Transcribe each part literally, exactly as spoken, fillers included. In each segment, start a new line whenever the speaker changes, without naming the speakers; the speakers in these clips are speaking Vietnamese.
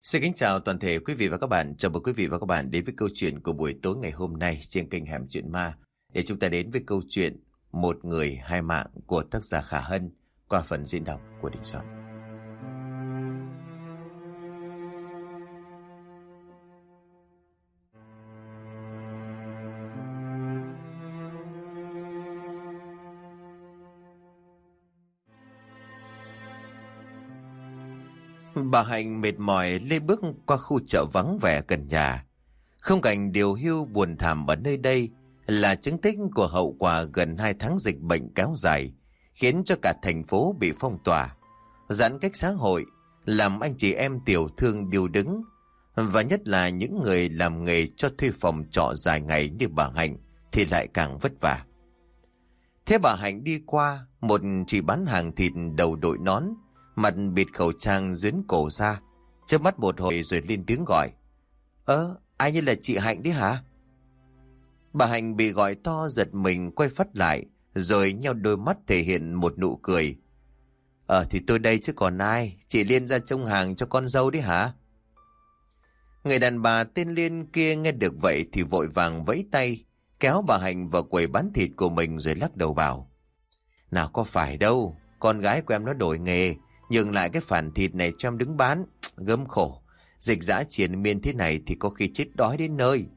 Xin kính chào toàn thể quý vị và các bạn. Chào mừng quý vị và các bạn đến với câu chuyện của buổi tối ngày hôm nay trên kênh Hẻm Chuyện Ma. Để chúng ta đến với câu chuyện Một Người Hai Mạng của tác giả Khả Hân qua phần diễn đọc của Đình Soạn. Bà Hạnh mệt mỏi lê bước qua khu chợ vắng vẻ gần nhà. Không cảnh điều hưu buồn thảm ở nơi đây là chứng tích của hậu quả gần hai tháng dịch bệnh kéo dài, khiến cho cả thành phố bị phong tỏa, giãn cách xã hội, làm anh chị em tiểu thương điêu đứng. Và nhất là những người làm nghề cho thuê phòng trọ dài ngày như bà Hạnh thì lại càng vất vả. Thế bà Hạnh đi qua, một chị bán hàng thịt đầu đội nón, mặt bịt khẩu trang dướn cổ ra, chớp mắt một hồi rồi lên tiếng gọi. Ơ, ai như là chị Hạnh đấy hả? Bà Hạnh bị gọi to giật mình quay phắt lại, rồi nheo đôi mắt thể hiện một nụ cười. Ờ thì tôi đây chứ còn ai, chị Liên ra trông hàng cho con dâu đấy hả? Người đàn bà tên Liên kia nghe được vậy thì vội vàng vẫy tay, kéo bà Hạnh vào quầy bán thịt của mình rồi lắc đầu bảo. Nào có phải đâu, con gái của em nó đổi nghề, nhường lại cái phản thịt này cho em đứng bán, gớm khổ. Dịch dã triền miên thế này thì có khi chết đói đến nơi.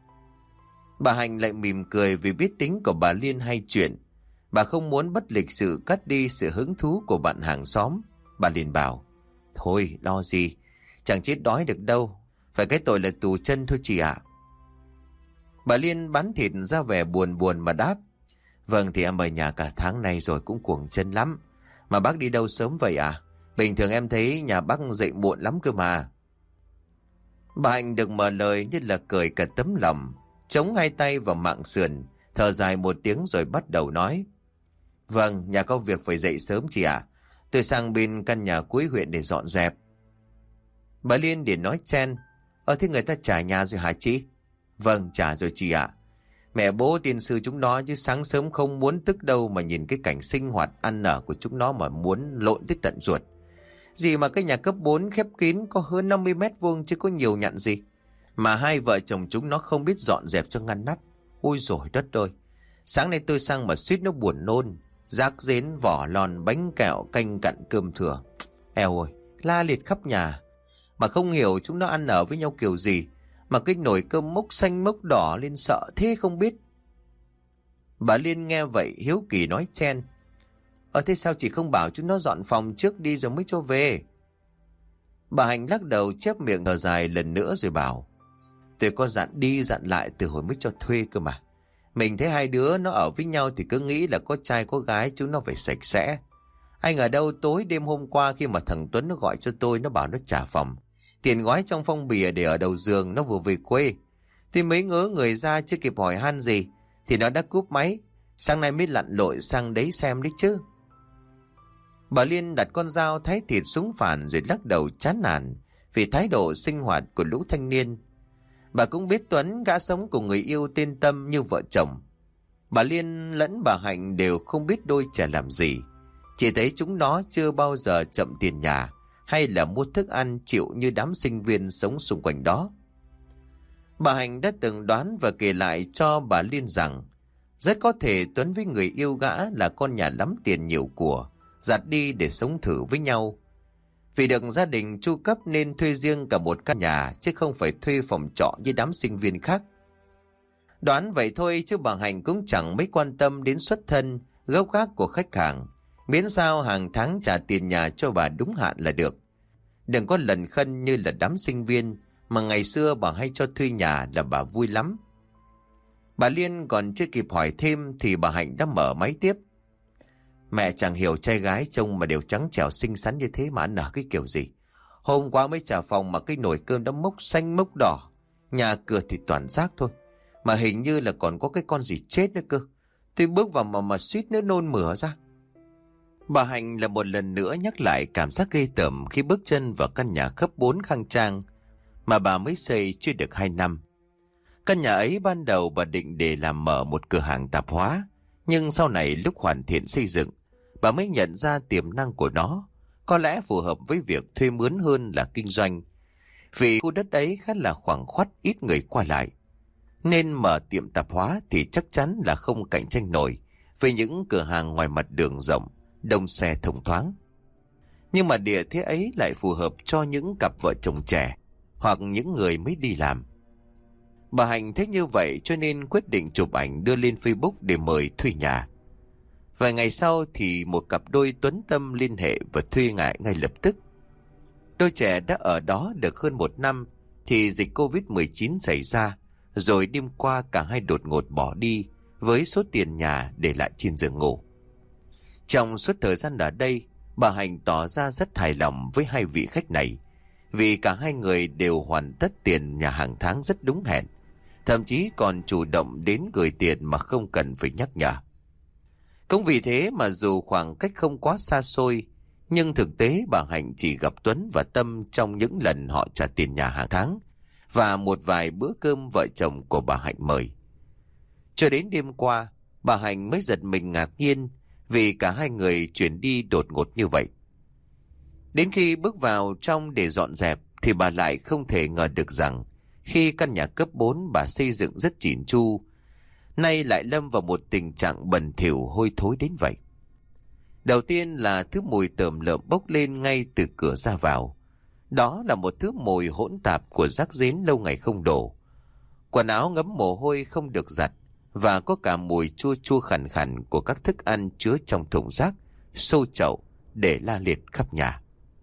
Bà Hạnh lại mỉm cười vì biết tính của bà Liên hay chuyện. Bà không muốn bất lịch sự cắt đi sự hứng thú của bạn hàng xóm. Bà liền bảo, thôi lo gì, chẳng chết đói được đâu, phải cái tội là tù chân thôi chị ạ. Bà Liên bán thịt ra vẻ buồn buồn mà đáp, vâng thì em ở nhà cả tháng nay rồi cũng cuồng chân lắm. Mà bác đi đâu sớm vậy à? Bình thường em thấy nhà bác dậy muộn lắm cơ mà. Bà Hạnh được mở lời như là cười cả tấm lòng, chống hai tay vào mạng sườn, thở dài một tiếng rồi bắt đầu nói. Vâng, nhà có việc phải dậy sớm chị ạ. Tôi sang bên căn nhà cuối huyện để dọn dẹp. Bà Liên để nói chen. Ờ thế người ta trả nhà rồi hả chị? Vâng, trả rồi chị ạ. Mẹ bố tiên sư chúng nó chứ sáng sớm không muốn tức đâu mà nhìn cái cảnh sinh hoạt ăn nở của chúng nó mà muốn lộn tới tận ruột. Gì mà cái nhà cấp bốn khép kín có hơn năm mươi mét vuông chứ có nhiều nhặn gì. Mà hai vợ chồng chúng nó không biết dọn dẹp cho ngăn nắp. Ôi dồi đất ơi. Sáng nay tôi sang mà suýt nó buồn nôn. Rác rến, vỏ lon, bánh kẹo, canh cặn cơm thừa. Eo ơi, la liệt khắp nhà. Mà không hiểu chúng nó ăn ở với nhau kiểu gì. Mà cái nồi cơm mốc xanh mốc đỏ lên sợ thế không biết. Bà Liên nghe vậy hiếu kỳ nói chen. Ờ thế sao chị không bảo chúng nó dọn phòng trước đi rồi mới cho về? Bà Hạnh lắc đầu chép miệng thở dài lần nữa rồi bảo. Tôi có dặn đi dặn lại từ hồi mới cho thuê cơ mà. Mình thấy hai đứa nó ở với nhau thì cứ nghĩ là có trai có gái chúng nó phải sạch sẽ. Anh ở đâu tối đêm hôm qua khi mà thằng Tuấn nó gọi cho tôi nó bảo nó trả phòng. Tiền gói trong phong bì để ở đầu giường nó vừa về quê. Thì mấy ngớ người ra chưa kịp hỏi han gì thì nó đã cúp máy. Sáng nay mới lặn lội sang đấy xem đấy chứ. Bà Liên đặt con dao thái thịt xuống phản rồi lắc đầu chán nản vì thái độ sinh hoạt của lũ thanh niên. Bà cũng biết Tuấn gã sống cùng người yêu tên Tâm như vợ chồng. Bà Liên lẫn bà Hạnh đều không biết đôi trẻ làm gì. Chỉ thấy chúng nó chưa bao giờ chậm tiền nhà hay là mua thức ăn chịu như đám sinh viên sống xung quanh đó. Bà Hạnh đã từng đoán và kể lại cho bà Liên rằng rất có thể Tuấn với người yêu gã là con nhà lắm tiền nhiều của, dạt đi để sống thử với nhau. Vì được gia đình chu cấp nên thuê riêng cả một căn nhà chứ không phải thuê phòng trọ như đám sinh viên khác. Đoán vậy thôi chứ bà Hạnh cũng chẳng mấy quan tâm đến xuất thân, gốc gác của khách hàng. Miễn sao hàng tháng trả tiền nhà cho bà đúng hạn là được. Đừng có lần khân như là đám sinh viên mà ngày xưa bà hay cho thuê nhà là bà vui lắm. Bà Liên còn chưa kịp hỏi thêm thì bà Hạnh đã mở máy tiếp. Mẹ chẳng hiểu trai gái trông mà đều trắng trẻo xinh xắn như thế mà ăn ở cái kiểu gì. Hôm qua mới trả phòng mà cái nồi cơm đã mốc xanh mốc đỏ. Nhà cửa thì toàn rác thôi. Mà hình như là còn có cái con gì chết nữa cơ. Tôi bước vào mà mà suýt nữa nôn mửa ra. Bà Hạnh là một lần nữa nhắc lại cảm giác ghê tởm khi bước chân vào căn nhà cấp bốn khang trang mà bà mới xây chưa được hai năm. Căn nhà ấy ban đầu bà định để làm mở một cửa hàng tạp hóa. Nhưng sau này lúc hoàn thiện xây dựng, bà mới nhận ra tiềm năng của nó có lẽ phù hợp với việc thuê mướn hơn là kinh doanh. Vì khu đất ấy khá là khoảng khoắt, ít người qua lại, nên mở tiệm tạp hóa thì chắc chắn là không cạnh tranh nổi với những cửa hàng ngoài mặt đường rộng, đông xe thông thoáng. Nhưng mà địa thế ấy lại phù hợp cho những cặp vợ chồng trẻ hoặc những người mới đi làm. Bà Hạnh thấy như vậy cho nên quyết định chụp ảnh đưa lên Facebook để mời thuê nhà. Vài ngày sau thì một cặp đôi Tuấn Tâm liên hệ và thuê ngay ngay lập tức. Đôi trẻ đã ở đó được hơn một năm thì dịch covid mười chín xảy ra, rồi đêm qua cả hai đột ngột bỏ đi với số tiền nhà để lại trên giường ngủ. Trong suốt thời gian ở đây, bà Hạnh tỏ ra rất hài lòng với hai vị khách này, vì cả hai người đều hoàn tất tiền nhà hàng tháng rất đúng hẹn, thậm chí còn chủ động đến gửi tiền mà không cần phải nhắc nhở. Cũng vì thế mà dù khoảng cách không quá xa xôi, nhưng thực tế bà Hạnh chỉ gặp Tuấn và Tâm trong những lần họ trả tiền nhà hàng tháng và một vài bữa cơm vợ chồng của bà Hạnh mời. Cho đến đêm qua, bà Hạnh mới giật mình ngạc nhiên vì cả hai người chuyển đi đột ngột như vậy. Đến khi bước vào trong để dọn dẹp thì bà lại không thể ngờ được rằng khi căn nhà cấp bốn bà xây dựng rất chỉn chu, nay lại lâm vào một tình trạng bẩn thỉu hôi thối đến vậy. Đầu tiên là thứ mùi tởm lợm bốc lên ngay từ cửa ra vào. Đó là một thứ mùi hỗn tạp của rác rến lâu ngày không đổ. Quần áo ngấm mồ hôi không được giặt, và có cả mùi chua chua khàn khàn của các thức ăn chứa trong thùng rác, xô chậu để la liệt khắp nhà.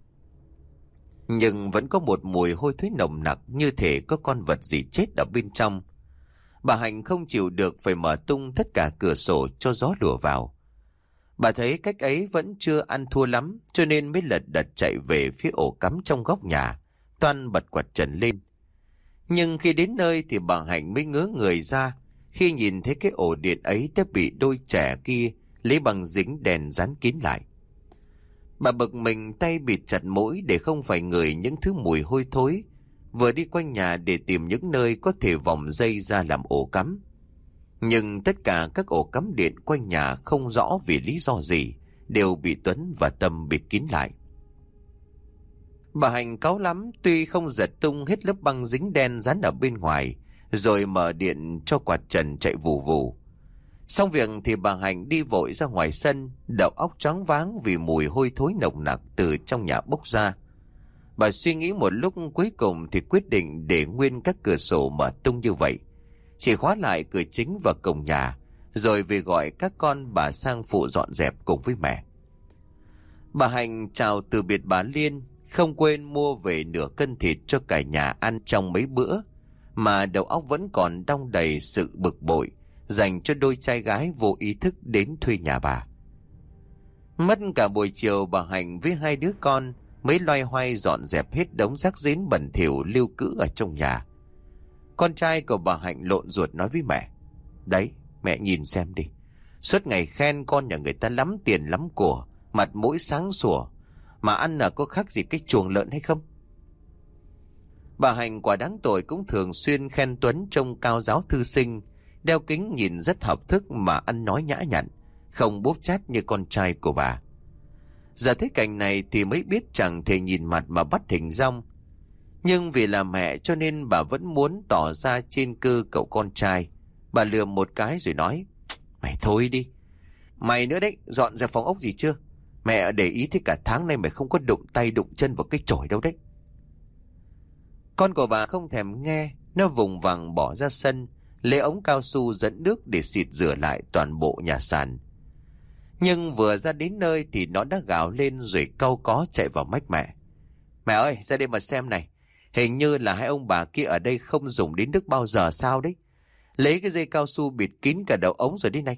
Nhưng vẫn có một mùi hôi thối nồng nặc như thể có con vật gì chết ở bên trong. Bà Hạnh không chịu được phải mở tung tất cả cửa sổ cho gió lùa vào. Bà thấy cách ấy vẫn chưa ăn thua lắm, cho nên mới lật đật chạy về phía ổ cắm trong góc nhà, toan bật quạt trần lên. Nhưng khi đến nơi thì bà Hạnh mới ngớ người ra khi nhìn thấy cái ổ điện ấy đã bị đôi trẻ kia lấy băng dính đèn dán kín lại. Bà bực mình, tay bịt chặt mũi để không phải ngửi những thứ mùi hôi thối, vừa đi quanh nhà để tìm những nơi có thể vòng dây ra làm ổ cắm. Nhưng tất cả các ổ cắm điện quanh nhà không rõ vì lý do gì đều bị Tuấn và Tâm bịt kín lại. Bà Hạnh cáu lắm, tuy không giật tung hết lớp băng dính đen dán ở bên ngoài, rồi mở điện cho quạt trần chạy vù vù. Xong việc thì bà Hạnh đi vội ra ngoài sân, đầu óc choáng váng vì mùi hôi thối nồng nặc từ trong nhà bốc ra. Bà suy nghĩ một lúc, cuối cùng thì quyết định để nguyên các cửa sổ mở tung như vậy, chỉ khóa lại cửa chính và cổng nhà, rồi về gọi các con bà sang phụ dọn dẹp cùng với mẹ. Bà Hạnh chào từ biệt bà Liên, không quên mua về nửa cân thịt cho cả nhà ăn trong mấy bữa, mà đầu óc vẫn còn đong đầy sự bực bội dành cho đôi trai gái vô ý thức đến thuê nhà bà. Mất cả buổi chiều, bà Hạnh với hai đứa con mới loay hoay dọn dẹp hết đống rác rến bẩn thỉu lưu cữu ở trong nhà. Con trai của bà Hạnh lộn ruột nói với mẹ: "Đấy, mẹ nhìn xem đi, suốt ngày khen con nhà người ta lắm tiền lắm của, mặt mũi sáng sủa, mà ăn là có khác gì cái chuồng lợn hay không?" Bà Hạnh quả đáng tội cũng thường xuyên khen Tuấn trông cao giáo thư sinh, đeo kính nhìn rất học thức mà ăn nói nhã nhặn, không bốp chát như con trai của bà. Giờ thấy cảnh này thì mới biết chẳng thể nhìn mặt mà bắt hình dong. Nhưng vì là mẹ cho nên bà vẫn muốn tỏ ra trên cơ cậu con trai. Bà lườm một cái rồi nói: "Mày thôi đi. Mày nữa đấy, dọn ra phòng ốc gì chưa? Mẹ để ý thấy cả tháng nay mày không có đụng tay đụng chân vào cái chổi đâu đấy." Con của bà không thèm nghe, nó vùng vằng bỏ ra sân, lấy ống cao su dẫn nước để xịt rửa lại toàn bộ nhà sàn. Nhưng vừa ra đến nơi thì nó đã gào lên rồi cau có chạy vào mách mẹ: "Mẹ ơi, ra đây mà xem này. Hình như là hai ông bà kia ở đây không dùng đến nước bao giờ sao đấy. Lấy cái dây cao su bịt kín cả đầu ống rồi đấy này."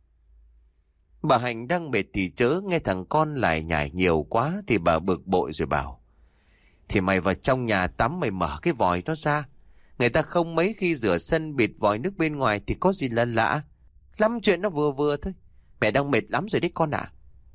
Bà Hạnh đang mệt thì chớ, nghe thằng con lại nhải nhiều quá thì bà bực bội rồi bảo: "Thì mày vào trong nhà tắm mày mở cái vòi nó ra. Người ta không mấy khi rửa sân bịt vòi nước bên ngoài thì có gì là lạ. Lắm chuyện nó vừa vừa thôi. Mẹ đang mệt lắm rồi đấy con ạ."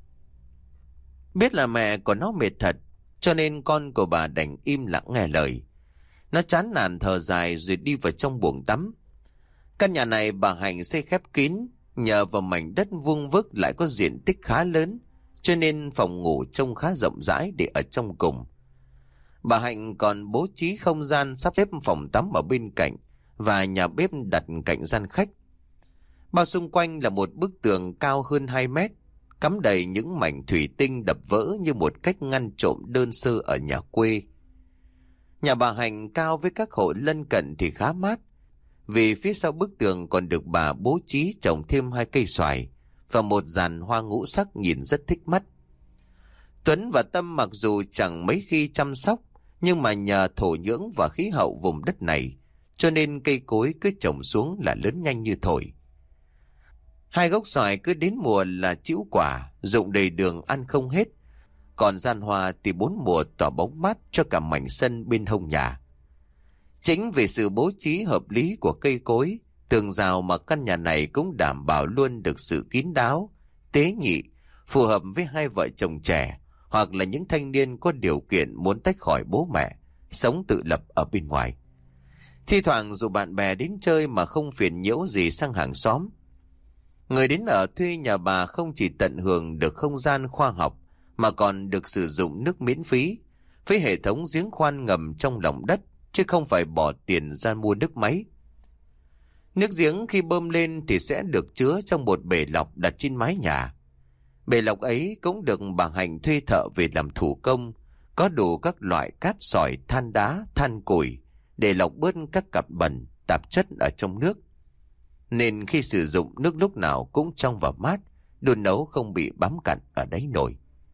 Biết là mẹ của nó mệt thật, cho nên con của bà đành im lặng nghe lời. Nó chán nản thở dài rồi đi vào trong buồng tắm. Căn nhà này bà Hạnh xây khép kín, nhờ vào mảnh đất vuông vức lại có diện tích khá lớn, cho nên phòng ngủ trông khá rộng rãi để ở trong cùng. Bà Hạnh còn bố trí không gian sắp xếp phòng tắm ở bên cạnh và nhà bếp đặt cạnh gian khách. Bao xung quanh là một bức tường cao hơn hai mét, cắm đầy những mảnh thủy tinh đập vỡ như một cách ngăn trộm đơn sơ ở nhà quê. Nhà bà Hạnh cao với các hộ lân cận thì khá mát, vì phía sau bức tường còn được bà bố trí trồng thêm hai cây xoài và một dàn hoa ngũ sắc nhìn rất thích mắt. Tuấn và Tâm mặc dù chẳng mấy khi chăm sóc, nhưng mà nhờ thổ nhưỡng và khí hậu vùng đất này, cho nên cây cối cứ trồng xuống là lớn nhanh như thổi. Hai gốc xoài cứ đến mùa là trĩu quả, rụng đầy đường ăn không hết. Còn gian hoa thì bốn mùa tỏa bóng mát cho cả mảnh sân bên hông nhà. Chính vì sự bố trí hợp lý của cây cối, tường rào mà căn nhà này cũng đảm bảo luôn được sự kín đáo, tế nhị, phù hợp với hai vợ chồng trẻ hoặc là những thanh niên có điều kiện muốn tách khỏi bố mẹ, sống tự lập ở bên ngoài. Thi thoảng dù bạn bè đến chơi mà không phiền nhiễu gì sang hàng xóm. Người đến ở thuê nhà bà không chỉ tận hưởng được không gian khoa học mà còn được sử dụng nước miễn phí với hệ thống giếng khoan ngầm trong lòng đất, chứ không phải bỏ tiền ra mua nước máy. Nước giếng khi bơm lên thì sẽ được chứa trong một bể lọc đặt trên mái nhà. Bể lọc ấy cũng được bà Hạnh thuê thợ về làm thủ công, có đủ các loại cát sỏi, than đá, than củi để lọc bớt các cặn bẩn, tạp chất ở trong nước. Nên khi sử dụng nước lúc nào cũng trong và mát, đồ nấu không bị bám cặn ở đáy nồi.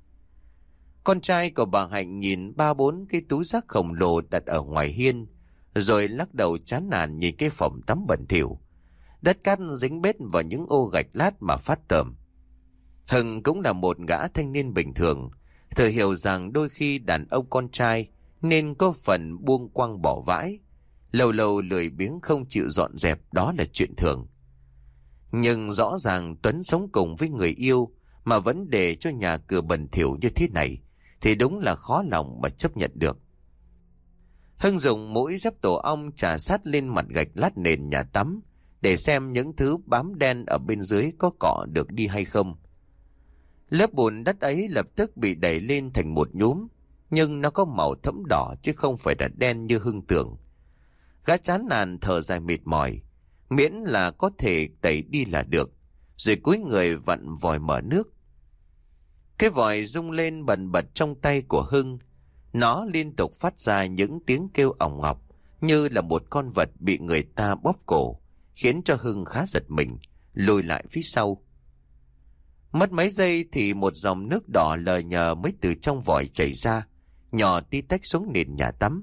Con trai của bà Hạnh nhìn ba bốn cái túi rác khổng lồ đặt ở ngoài hiên, rồi lắc đầu chán nản nhìn cái phòng tắm bẩn thỉu. Đất cát dính bết vào những ô gạch lát mà phát tởm. Hưng cũng là một gã thanh niên bình thường, thừa hiểu rằng đôi khi đàn ông con trai nên có phần buông quăng bỏ vãi, lâu lâu lười biếng không chịu dọn dẹp, đó là chuyện thường. Nhưng rõ ràng Tuấn sống cùng với người yêu mà vẫn để cho nhà cửa bẩn thỉu như thế này thì đúng là khó lòng mà chấp nhận được. Hưng dùng mũi dép tổ ong chà sát lên mặt gạch lát nền nhà tắm để xem những thứ bám đen ở bên dưới có cọ được đi hay không. Lớp bùn đất ấy lập tức bị đẩy lên thành một nhúm, nhưng nó có màu thẫm đỏ chứ không phải là đen như Hưng tưởng. Gã chán nản thở dài mệt mỏi, miễn là có thể tẩy đi là được, rồi cúi người vặn vòi mở nước. Cái vòi rung lên bần bật trong tay của Hưng, nó liên tục phát ra những tiếng kêu ỏng ngọc như là một con vật bị người ta bóp cổ, khiến cho Hưng khá giật mình, lùi lại phía sau. Mất mấy giây thì một dòng nước đỏ lờ nhờ mới từ trong vòi chảy ra, nhỏ tí tách xuống nền nhà tắm.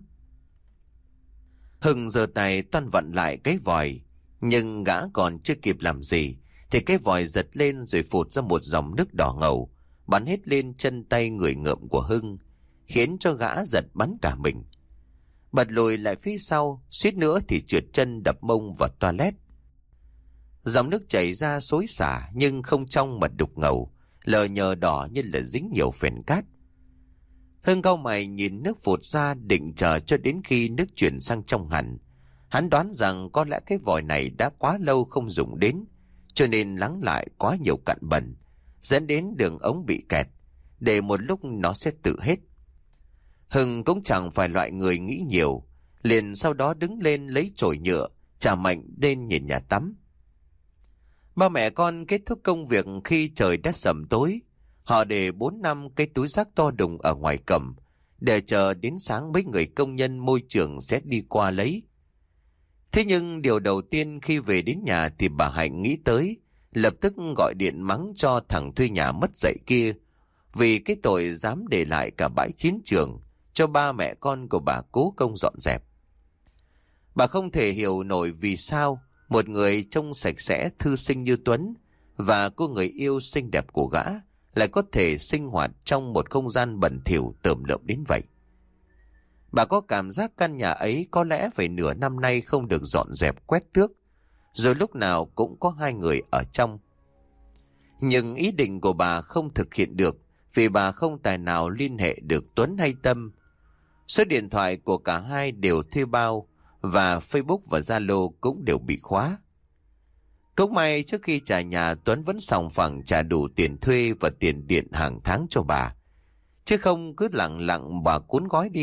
Hưng giơ tay toan vặn lại cái vòi, nhưng gã còn chưa kịp làm gì thì cái vòi giật lên rồi phụt ra một dòng nước đỏ ngầu, bắn hết lên chân tay người ngợm của Hưng, khiến cho gã giật bắn cả mình. Bật lùi lại phía sau, suýt nữa thì trượt chân đập mông vào toilet. Dòng nước chảy ra xối xả nhưng không trong mà đục ngầu, lờ nhờ đỏ như là dính nhiều phèn cát. Hưng cau mày nhìn nước phụt ra, định chờ cho đến khi nước chuyển sang trong hẳn. Hắn đoán rằng có lẽ cái vòi này đã quá lâu không dùng đến, cho nên lắng lại quá nhiều cặn bẩn, dẫn đến đường ống bị kẹt, để một lúc nó sẽ tự hết. Hưng cũng chẳng phải loại người nghĩ nhiều, liền sau đó đứng lên lấy chổi nhựa, chà mạnh lên nhìn nhà tắm. Ba mẹ con kết thúc công việc khi trời đã sầm tối. Họ để bốn năm cái túi rác to đùng ở ngoài cổng, để chờ đến sáng mấy người công nhân môi trường sẽ đi qua lấy. Thế nhưng điều đầu tiên khi về đến nhà thì bà Hạnh nghĩ tới, lập tức gọi điện mắng cho thằng thuê nhà mất dạy kia, vì cái tội dám để lại cả bãi chiến trường cho ba mẹ con của bà cố công dọn dẹp. Bà không thể hiểu nổi vì sao một người trông sạch sẽ thư sinh như Tuấn và cô người yêu xinh đẹp của gã lại có thể sinh hoạt trong một không gian bẩn thỉu tởm lợm đến vậy. Bà có cảm giác căn nhà ấy có lẽ phải nửa năm nay không được dọn dẹp quét tước, rồi lúc nào cũng có hai người ở trong. Nhưng ý định của bà không thực hiện được vì bà không tài nào liên hệ được Tuấn hay Tâm. Số điện thoại của cả hai đều thuê bao và Facebook và Zalo cũng đều bị khóa. Cũng may trước khi trả nhà, Tuấn vẫn sòng phẳng trả đủ tiền thuê và tiền điện hàng tháng cho bà. Chứ không cứ lặng lặng bà cuốn gói đi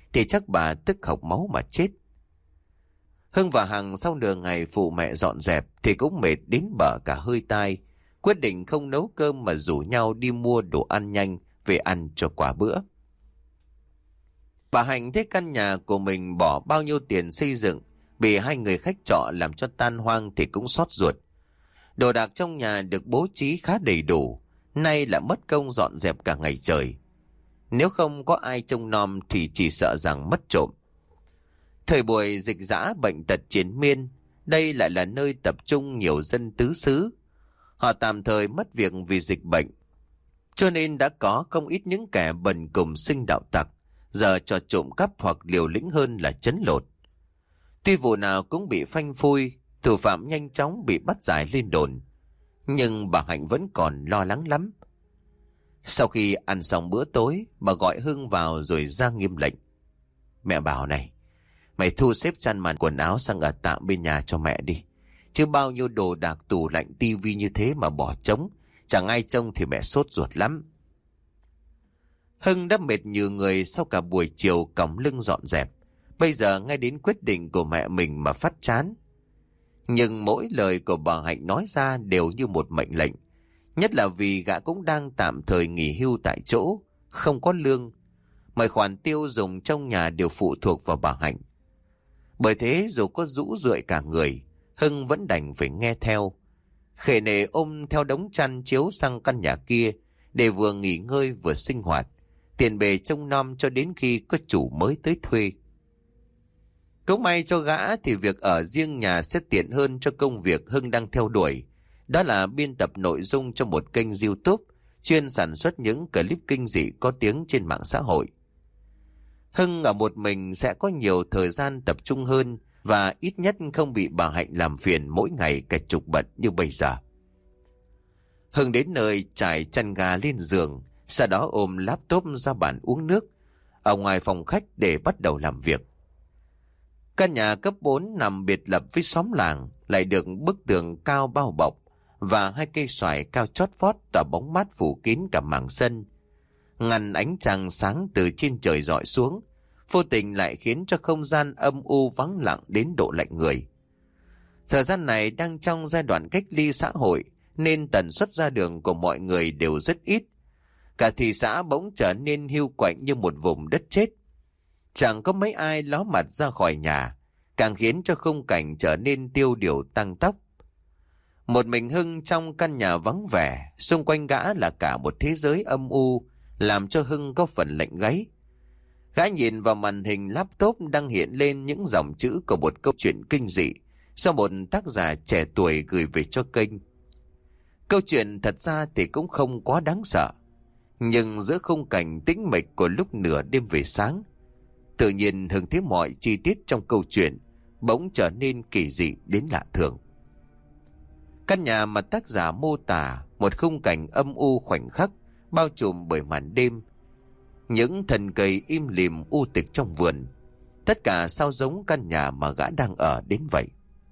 thì chắc bà tức hộc máu mà chết. Hưng và Hằng sau nửa ngày phụ mẹ dọn dẹp thì cũng mệt đến bở cả hơi tai, quyết định không nấu cơm mà rủ nhau đi mua đồ ăn nhanh về ăn cho quả bữa. Bà Hạnh thấy căn nhà của mình bỏ bao nhiêu tiền xây dựng bị hai người khách trọ làm cho tan hoang thì cũng xót ruột. Đồ đạc trong nhà được bố trí khá đầy đủ, nay lại mất công dọn dẹp cả ngày trời. Nếu không có ai trông nom thì chỉ sợ rằng mất trộm. Thời buổi dịch dã bệnh tật triền miên, đây lại là nơi tập trung nhiều dân tứ xứ. Họ tạm thời mất việc vì dịch bệnh, cho nên đã có không ít những kẻ bần cùng sinh đạo tặc, giờ cho trộm cắp hoặc liều lĩnh hơn là trấn lột. Tuy vụ nào cũng bị phanh phui, thủ phạm nhanh chóng bị bắt giải lên đồn, nhưng bà Hạnh vẫn còn lo lắng lắm. Sau khi ăn xong bữa tối, bà gọi Hưng vào rồi ra nghiêm lệnh. Mẹ bảo này, mày thu xếp chăn màn quần áo sang ở tạm bên nhà cho mẹ đi. Chứ bao nhiêu đồ đạc tủ lạnh tivi như thế mà bỏ trống, chẳng ai trông thì mẹ sốt ruột lắm. Hưng đã mệt như người sau cả buổi chiều cõng lưng dọn dẹp. Bây giờ ngay đến quyết định của mẹ mình mà phát chán. Nhưng mỗi lời của bà Hạnh nói ra đều như một mệnh lệnh. Nhất là vì gã cũng đang tạm thời nghỉ hưu tại chỗ, không có lương. Mọi khoản tiêu dùng trong nhà đều phụ thuộc vào bà Hạnh. Bởi thế dù có rũ rượi cả người, Hưng vẫn đành phải nghe theo. Khề nề ôm theo đống chăn chiếu sang căn nhà kia để vừa nghỉ ngơi vừa sinh hoạt, tiền bề trông nom cho đến khi có chủ mới tới thuê. Cũng may cho gã thì việc ở riêng nhà sẽ tiện hơn cho công việc Hưng đang theo đuổi. Đó là biên tập nội dung cho một kênh YouTube chuyên sản xuất những clip kinh dị có tiếng trên mạng xã hội. Hưng ở một mình sẽ có nhiều thời gian tập trung hơn và ít nhất không bị bà Hạnh làm phiền mỗi ngày cả chục bận như bây giờ. Hưng đến nơi trải chăn gà lên giường, sau đó ôm laptop ra bàn uống nước ở ngoài phòng khách để bắt đầu làm việc. Căn nhà cấp bốn nằm biệt lập với xóm làng, lại được bức tường cao bao bọc và hai cây xoài cao chót vót tỏa bóng mát phủ kín cả mảng sân, ngăn ánh trăng sáng từ trên trời rọi xuống, vô tình lại khiến cho không gian âm u vắng lặng đến độ lạnh người. Thời gian này đang trong giai đoạn cách ly xã hội nên tần suất ra đường của mọi người đều rất ít. Cả thị xã bỗng trở nên hiu quạnh như một vùng đất chết. Chẳng có mấy ai ló mặt ra khỏi nhà, càng khiến cho khung cảnh trở nên tiêu điều tăng tốc. Một mình Hưng trong căn nhà vắng vẻ, xung quanh gã là cả một thế giới âm u, làm cho Hưng có phần lạnh gáy. Gã nhìn vào màn hình laptop đang hiện lên những dòng chữ của một câu chuyện kinh dị do một tác giả trẻ tuổi gửi về cho kênh. Câu chuyện thật ra thì cũng không quá đáng sợ, nhưng giữa khung cảnh tĩnh mịch của lúc nửa đêm về sáng, tự nhiên Hưng thấy mọi chi tiết trong câu chuyện bỗng trở nên kỳ dị đến lạ thường. Căn nhà mà tác giả mô tả một khung cảnh âm u khoảnh khắc bao trùm bởi màn đêm, những thân cây im lìm u tịch trong vườn, tất cả sao giống căn nhà mà gã đang ở đến vậy.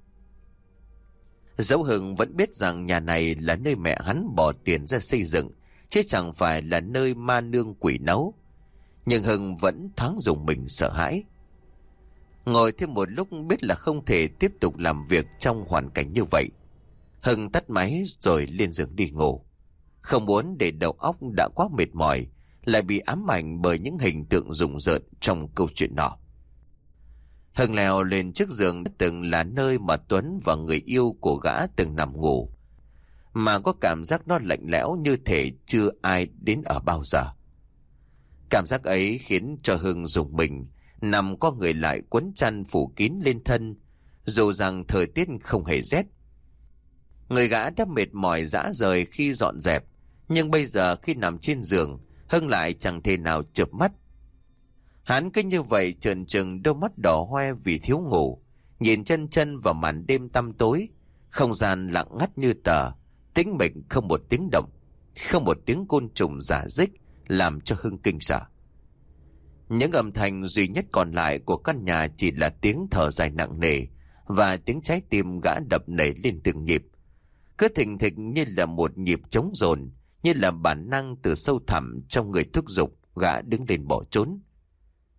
Dẫu Hưng vẫn biết rằng nhà này là nơi mẹ hắn bỏ tiền ra xây dựng, chứ chẳng phải là nơi ma nương quỷ nấu, nhưng Hưng vẫn thoáng rùng mình sợ hãi. Ngồi thêm một lúc biết là không thể tiếp tục làm việc trong hoàn cảnh như vậy, Hưng tắt máy rồi lên giường đi ngủ. Không muốn để đầu óc đã quá mệt mỏi lại bị ám ảnh bởi những hình tượng rùng rợn trong câu chuyện nọ. Hưng leo lên chiếc giường đã từng là nơi mà Tuấn và người yêu của gã từng nằm ngủ, mà có cảm giác nó lạnh lẽo như thể chưa ai đến ở bao giờ. Cảm giác ấy khiến cho Hưng rùng mình, nằm co người lại quấn chăn phủ kín lên thân, dù rằng thời tiết không hề rét. Người gã đã mệt mỏi rã rời khi dọn dẹp, nhưng bây giờ khi nằm trên giường, Hưng lại chẳng thể nào chợp mắt. Hắn cứ như vậy trợn trừng đôi mắt đỏ hoe vì thiếu ngủ, nhìn chân chân vào màn đêm tăm tối, không gian lặng ngắt như tờ, tĩnh mịch không một tiếng động, không một tiếng côn trùng rả rích làm cho Hưng kinh sợ. Những âm thanh duy nhất còn lại của căn nhà chỉ là tiếng thở dài nặng nề và tiếng trái tim gã đập nảy lên từng nhịp, cứ thình thịch như là một nhịp trống dồn, như là bản năng từ sâu thẳm trong người thúc giục gã đứng lên bỏ trốn.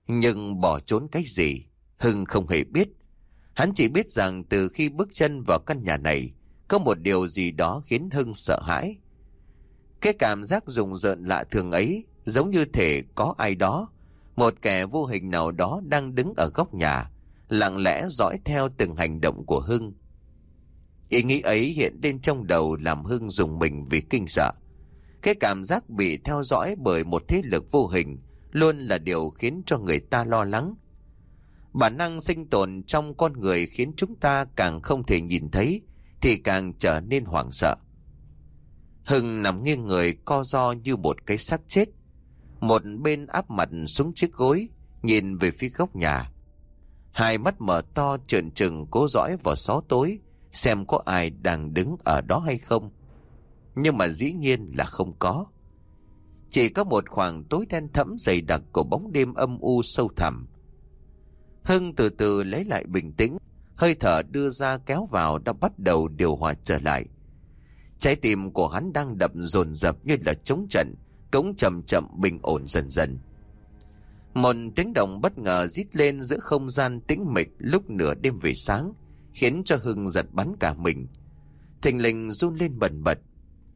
Nhưng bỏ trốn cái gì, Hưng không hề biết. Hắn chỉ biết rằng từ khi bước chân vào căn nhà này, có một điều gì đó khiến Hưng sợ hãi. Cái cảm giác rùng rợn lạ thường ấy, giống như thể có ai đó, một kẻ vô hình nào đó đang đứng ở góc nhà, lặng lẽ dõi theo từng hành động của Hưng. Ý nghĩ ấy hiện lên trong đầu làm Hưng rùng mình vì kinh sợ. Cái cảm giác bị theo dõi bởi một thế lực vô hình luôn là điều khiến cho người ta lo lắng. Bản năng sinh tồn trong con người khiến chúng ta càng không thể nhìn thấy thì càng trở nên hoảng sợ. Hưng nằm nghiêng người co ro như một cái xác chết. Một bên áp mặt xuống chiếc gối, nhìn về phía góc nhà. Hai mắt mở to trợn trừng cố dõi vào xó tối, xem có ai đang đứng ở đó hay không. Nhưng mà dĩ nhiên là không có. Chỉ có một khoảng tối đen thẫm dày đặc của bóng đêm âm u sâu thẳm. Hưng từ từ lấy lại bình tĩnh, hơi thở đưa ra kéo vào đã bắt đầu điều hòa trở lại. Trái tim của hắn đang đập dồn dập như là trống trận, cũng chậm chậm bình ổn dần dần. Một tiếng động bất ngờ rít lên giữa không gian tĩnh mịch lúc nửa đêm về sáng, khiến cho Hưng giật bắn cả mình. Thình lình run lên bần bật.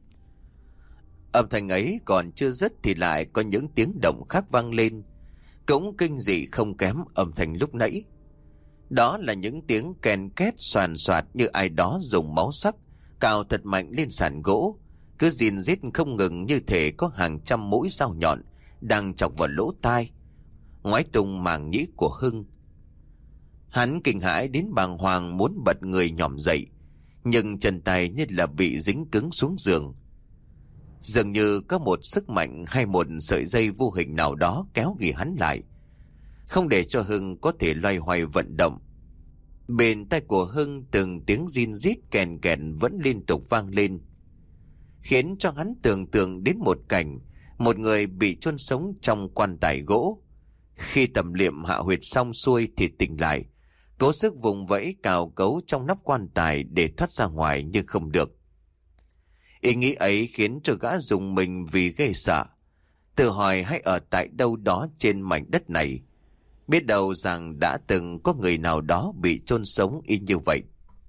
Âm thanh ấy còn chưa dứt thì lại có những tiếng động khác vang lên, cũng kinh dị không kém âm thanh lúc nãy. Đó là những tiếng kèn két xoàn xoạt như ai đó dùng máu sắc cào thật mạnh lên sàn gỗ, cứ rìn rít không ngừng như thể có hàng trăm mũi dao nhọn đang chọc vào lỗ tai, ngoái tung màng nhĩ của Hưng. Hắn kinh hãi đến bàng hoàng muốn bật người nhòm dậy, nhưng chân tay như là bị dính cứng xuống giường. Dường như có một sức mạnh hay một sợi dây vô hình nào đó kéo ghì hắn lại, không để cho Hưng có thể loay hoay vận động. Bên tai của Hưng từng tiếng rin rít kèn kèn vẫn liên tục vang lên, khiến cho hắn tưởng tượng đến một cảnh một người bị chôn sống trong quan tài gỗ. Khi tầm liệm hạ huyệt xong xuôi thì tỉnh lại, cố sức vùng vẫy cào cấu trong nắp quan tài để thoát ra ngoài nhưng không được. Ý nghĩ ấy khiến cho gã rùng mình vì ghê sợ, tự hỏi hãy ở tại đâu đó trên mảnh đất này, biết đâu rằng đã từng có người nào đó bị chôn sống y như vậy.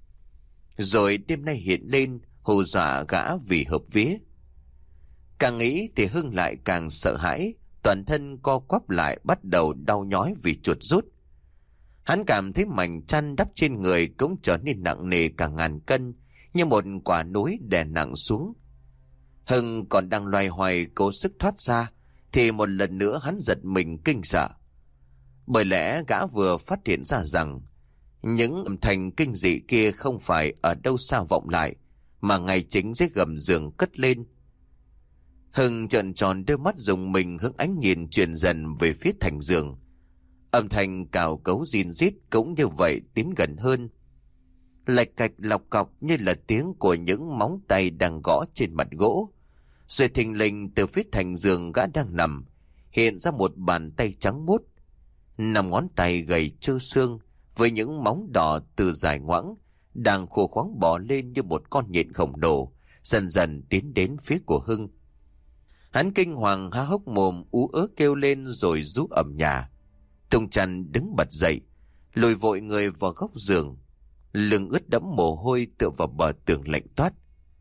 Rồi đêm nay hiện lên hù dọa gã vì hợp vía. Càng nghĩ thì Hưng lại càng sợ hãi, toàn thân co quắp lại bắt đầu đau nhói vì chuột rút. Hắn cảm thấy mảnh chăn đắp trên người cũng trở nên nặng nề cả ngàn cân, như một quả núi đè nặng xuống. Hưng còn đang loay hoay cố sức thoát ra thì một lần nữa hắn giật mình kinh sợ. Bởi lẽ gã vừa phát hiện ra rằng những âm thanh kinh dị kia không phải ở đâu xa vọng lại, mà ngay chính dưới gầm giường cất lên. Hưng trợn tròn đôi mắt rùng mình hướng ánh nhìn truyền dần về phía thành giường. Âm thanh cào cấu rin rít cũng như vậy tiến gần hơn, lạch cạch lọc cọc như là tiếng của những móng tay đang gõ trên mặt gỗ. Rồi thình lình từ phía thành giường gã đang nằm hiện ra một bàn tay trắng muốt, năm ngón tay gầy trơ xương với những móng đỏ từ dài ngoãng đang khô khoắng bò lên như một con nhện khổng lồ, dần dần tiến đến phía của Hưng. Hắn kinh hoàng há hốc mồm ú ớ kêu lên rồi rú ầm nhà. Tung chăn đứng bật dậy, lùi vội người vào góc giường, lưng ướt đẫm mồ hôi tựa vào bờ tường lạnh toát.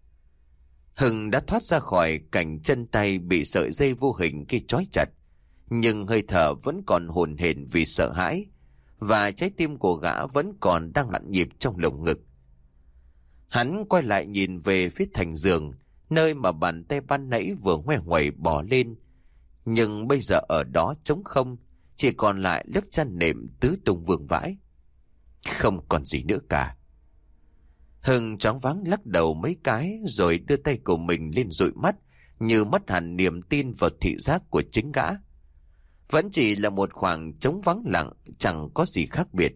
Hưng đã thoát ra khỏi cảnh chân tay bị sợi dây vô hình kia trói chặt, nhưng hơi thở vẫn còn hồn hển vì sợ hãi, và trái tim của gã vẫn còn đang lặn nhịp trong lồng ngực. Hắn quay lại nhìn về phía thành giường, nơi mà bàn tay ban nãy vừa ngoe ngoẩy bò lên, nhưng bây giờ ở đó trống không, chỉ còn lại lớp chăn nệm tứ tung vương vãi. Không còn gì nữa cả. Hưng choáng váng lắc đầu mấy cái rồi đưa tay của mình lên dụi mắt, như mất hẳn niềm tin vào thị giác của chính gã. Vẫn chỉ là một khoảng trống vắng lặng, chẳng có gì khác biệt.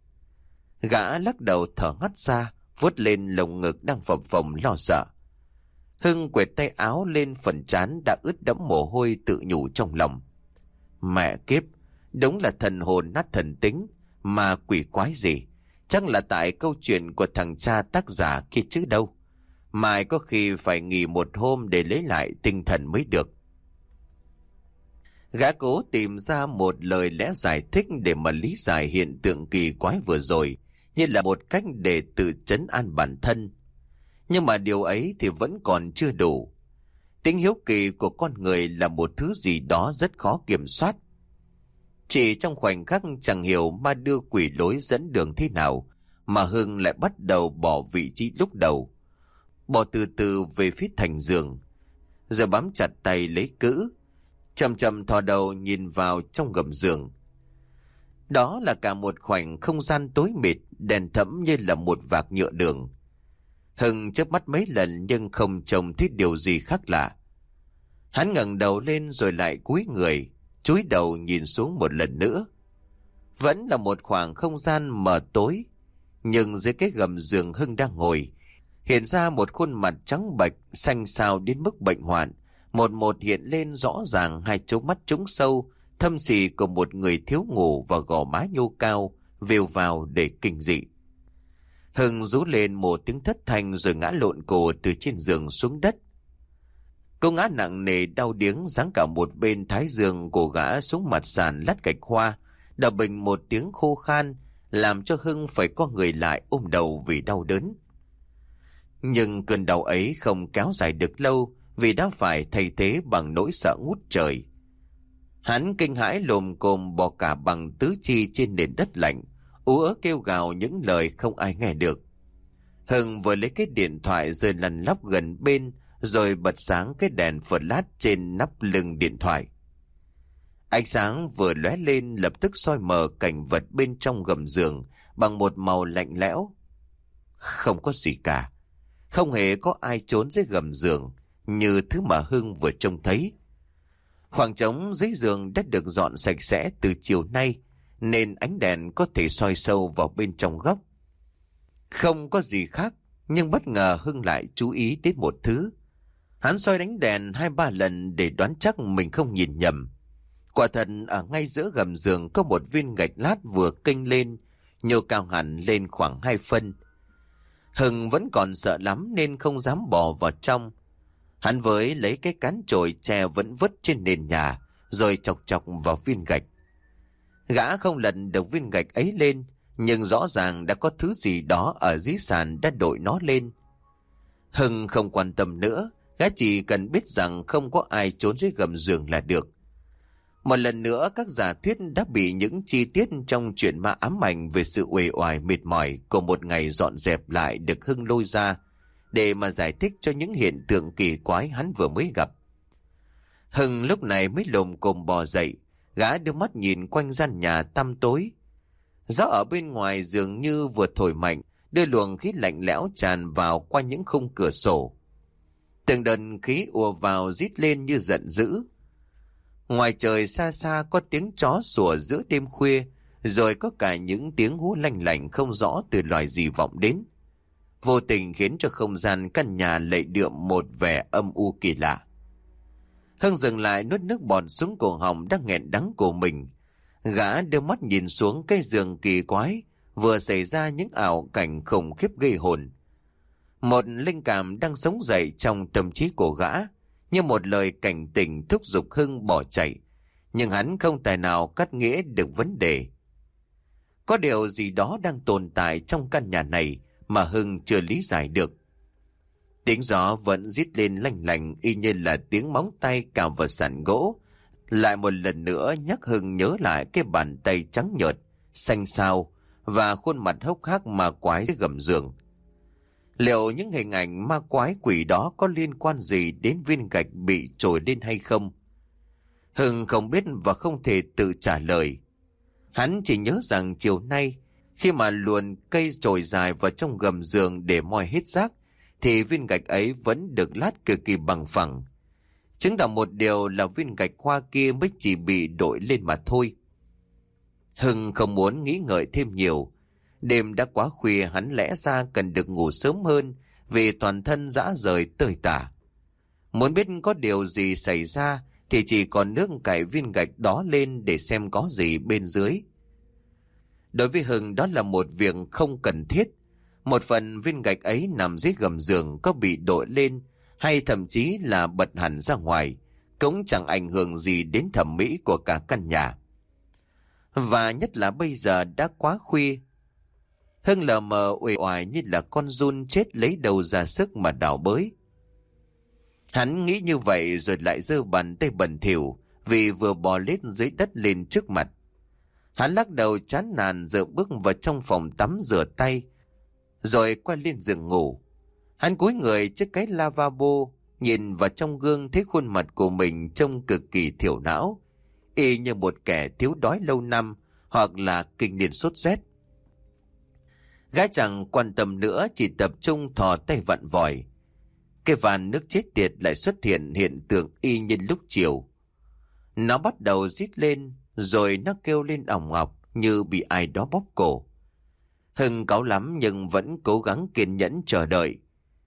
Gã lắc đầu thở hắt ra, vuốt lên lồng ngực đang phập phồng lo sợ. Hưng quệt tay áo lên phần trán đã ướt đẫm mồ hôi, tự nhủ trong lòng. Mẹ kiếp, đúng là thần hồn nát thần tính, mà quỷ quái gì. Chắc là tại câu chuyện của thằng cha tác giả kia chứ đâu. Mai có khi phải nghỉ một hôm để lấy lại tinh thần mới được. Gã cố tìm ra một lời lẽ giải thích để mà lý giải hiện tượng kỳ quái vừa rồi, như là một cách để tự trấn an bản thân. Nhưng mà điều ấy thì vẫn còn chưa đủ. Tính hiếu kỳ của con người là một thứ gì đó rất khó kiểm soát. Chỉ trong khoảnh khắc chẳng hiểu ma đưa quỷ lối dẫn đường thế nào mà Hưng lại bắt đầu bỏ vị trí lúc đầu, bỏ từ từ về phía thành giường, rồi bám chặt tay lấy cữ, chậm chậm thò đầu nhìn vào trong gầm giường. Đó là cả một khoảnh không gian tối mịt, đèn thẫm như là một vạc nhựa đường. Hưng chớp mắt mấy lần nhưng không trông thấy điều gì khác lạ. Hắn ngẩng đầu lên rồi lại cúi người, chúi đầu nhìn xuống một lần nữa. Vẫn là một khoảng không gian mờ tối, nhưng dưới cái gầm giường Hưng đang ngồi, hiện ra một khuôn mặt trắng bệch, xanh xao đến mức bệnh hoạn. Một một hiện lên rõ ràng hai chấu mắt trũng sâu, thâm sì của một người thiếu ngủ và gò má nhô cao, vêu vào để kinh dị. Hưng rú lên một tiếng thất thanh rồi ngã lộn cổ từ trên giường xuống đất. Cô ngã nặng nề đau điếng, giáng cả một bên thái dương của gã xuống mặt sàn lát gạch hoa, đập bình một tiếng khô khan, làm cho Hưng phải co người lại ôm đầu vì đau đớn. Nhưng cơn đau ấy không kéo dài được lâu, vì đã phải thay thế bằng nỗi sợ ngút trời. Hắn kinh hãi lồm cồm bò cả bằng tứ chi trên nền đất lạnh, ú ớ kêu gào những lời không ai nghe được. Hưng vừa lấy cái điện thoại rồi lăn lóc gần bên, rồi bật sáng cái đèn flash trên nắp lưng điện thoại. Ánh sáng vừa lóe lên lập tức soi mờ cảnh vật bên trong gầm giường bằng một màu lạnh lẽo. Không có gì cả, không hề có ai trốn dưới gầm giường như thứ mà Hưng vừa trông thấy. Khoảng trống dưới giường đã được dọn sạch sẽ từ chiều nay, nên ánh đèn có thể soi sâu vào bên trong góc. Không có gì khác, nhưng bất ngờ Hưng lại chú ý đến một thứ. Hắn soi đánh đèn hai ba lần để đoán chắc mình không nhìn nhầm. Quả thật ở ngay giữa gầm giường có một viên gạch lát vừa kênh lên, nhô cao hẳn lên khoảng hai phân. Hưng vẫn còn sợ lắm nên không dám bò vào trong. Hắn với lấy cái cán chổi tre vẫn vứt trên nền nhà, rồi chọc chọc vào viên gạch. Gã không lật được viên gạch ấy lên, nhưng rõ ràng đã có thứ gì đó ở dưới sàn đã đội nó lên. Hưng không quan tâm nữa, gã chỉ cần biết rằng không có ai trốn dưới gầm giường là được. Một lần nữa các giả thuyết đã bị những chi tiết trong chuyện ma ám ảnh về sự uể oải mệt mỏi của một ngày dọn dẹp lại được Hưng lôi ra, để mà giải thích cho những hiện tượng kỳ quái hắn vừa mới gặp. Hưng lúc này mới lồm cồm bò dậy, gã đưa mắt nhìn quanh gian nhà tăm tối. Gió ở bên ngoài dường như vừa thổi mạnh, đưa luồng khí lạnh lẽo tràn vào qua những khung cửa sổ. Từng đợt khí ùa vào rít lên như giận dữ. Ngoài trời xa xa có tiếng chó sủa giữa đêm khuya, rồi có cả những tiếng hú lanh lảnh không rõ từ loài gì vọng đến, vô tình khiến cho không gian căn nhà lệ đượm một vẻ âm u kỳ lạ. Hưng dừng lại nuốt nước bọt xuống cổ họng đang nghẹn đắng của mình. Gã đưa mắt nhìn xuống cái giường kỳ quái vừa xảy ra những ảo cảnh khủng khiếp gây hồn. Một linh cảm đang sống dậy trong tâm trí của gã, như một lời cảnh tỉnh thúc giục Hưng bỏ chạy, nhưng hắn không tài nào cắt nghĩa được vấn đề. Có điều gì đó đang tồn tại trong căn nhà này mà Hưng chưa lý giải được. Tiếng gió vẫn rít lên lanh lành y như là tiếng móng tay cào vào sàn gỗ, lại một lần nữa nhắc Hưng nhớ lại cái bàn tay trắng nhợt, xanh xao và khuôn mặt hốc hác ma quái dưới gầm giường. Liệu những hình ảnh ma quái quỷ đó có liên quan gì đến viên gạch bị trồi lên hay không? Hưng không biết và không thể tự trả lời. Hắn chỉ nhớ rằng chiều nay, khi mà luồn cây chổi dài vào trong gầm giường để moi hết rác, thì viên gạch ấy vẫn được lát cực kỳ bằng phẳng. Chứng tỏ một điều là viên gạch hoa kia mới chỉ bị đội lên mà thôi. Hưng không muốn nghĩ ngợi thêm nhiều. Đêm đã quá khuya, hắn lẽ ra cần được ngủ sớm hơn vì toàn thân rã rời tơi tả. Muốn biết có điều gì xảy ra thì chỉ còn nước cải viên gạch đó lên để xem có gì bên dưới. Đối với Hưng đó là một việc không cần thiết. Một phần viên gạch ấy nằm dưới gầm giường có bị đội lên hay thậm chí là bật hẳn ra ngoài, cũng chẳng ảnh hưởng gì đến thẩm mỹ của cả căn nhà. Và nhất là bây giờ đã quá khuya. Hưng lờ mờ uể oải như là con giun chết lấy đầu ra sức mà đào bới. Hắn nghĩ như vậy rồi lại giơ bàn tay bẩn thỉu vì vừa bò lết dưới đất lên trước mặt. Hắn lắc đầu chán nản rồi bước vào trong phòng tắm rửa tay, rồi quay lên giường ngủ. Hắn cúi người trước cái lavabo, nhìn vào trong gương thấy khuôn mặt của mình trông cực kỳ thiểu não, y như một kẻ thiếu đói lâu năm hoặc là kinh niên sốt rét. Gã chẳng quan tâm nữa, chỉ tập trung thò tay vặn vòi. Cái vàn nước chết tiệt lại xuất hiện hiện tượng y như lúc chiều. Nó bắt đầu rít lên, rồi nó kêu lên ỏng ọc như bị ai đó bóp cổ. Hưng cáu lắm nhưng vẫn cố gắng kiên nhẫn chờ đợi.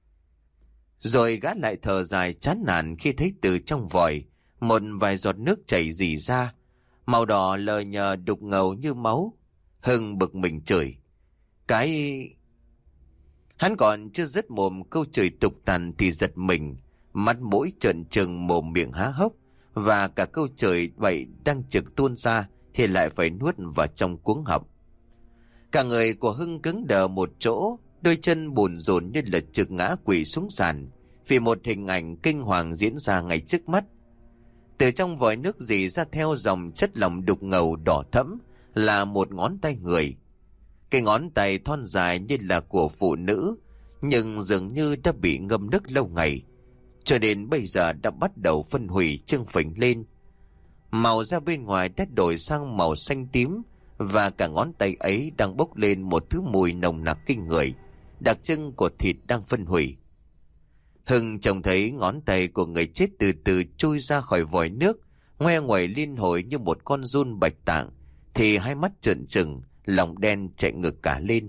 Rồi gã lại thở dài chán nản khi thấy từ trong vòi một vài giọt nước chảy rỉ ra, màu đỏ lờ nhờ đục ngầu như máu. Hưng bực mình chửi. Cái... Hắn còn chưa dứt mồm câu chửi tục tằn thì giật mình, mắt mũi trợn trừng, mồm miệng há hốc, và cả câu chửi bậy đang trực tuôn ra thì lại phải nuốt vào trong cuống họng. Cả người của Hưng cứng đờ một chỗ, đôi chân bùn rùn như là trực ngã quỵ xuống sàn vì một hình ảnh kinh hoàng diễn ra ngay trước mắt. Từ trong vòi nước rỉ ra theo dòng chất lỏng đục ngầu đỏ thẫm là một ngón tay người. Cái ngón tay thon dài như là của phụ nữ, nhưng dường như đã bị ngâm nước lâu ngày, cho đến bây giờ đã bắt đầu phân hủy trương phình lên. Màu da bên ngoài đã đổi sang màu xanh tím, và cả ngón tay ấy đang bốc lên một thứ mùi nồng nặc kinh người, đặc trưng của thịt đang phân hủy. Hưng trông thấy ngón tay của người chết từ từ trôi ra khỏi vòi nước, ngoe nguẩy liên hồi như một con giun bạch tạng, thì hai mắt trợn trừng, lòng đen chạy ngược cả lên.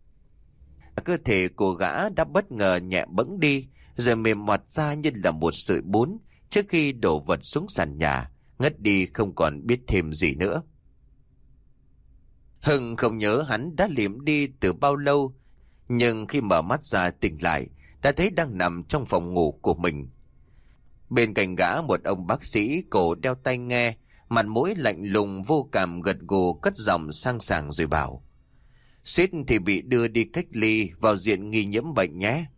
Cơ thể của gã đã bất ngờ nhẹ bẫng đi, rồi mềm mặt ra như là một sợi bún trước khi đổ vật xuống sàn nhà, ngất đi không còn biết thêm gì nữa. Hưng không nhớ hắn đã liệm đi từ bao lâu, nhưng khi mở mắt ra tỉnh lại, đã thấy đang nằm trong phòng ngủ của mình. Bên cạnh gã một ông bác sĩ, cổ đeo tai nghe, mặt mũi lạnh lùng vô cảm, gật gù cất giọng sang sảng rồi bảo: Suýt thì bị đưa đi cách ly, vào diện nghi nhiễm bệnh nhé.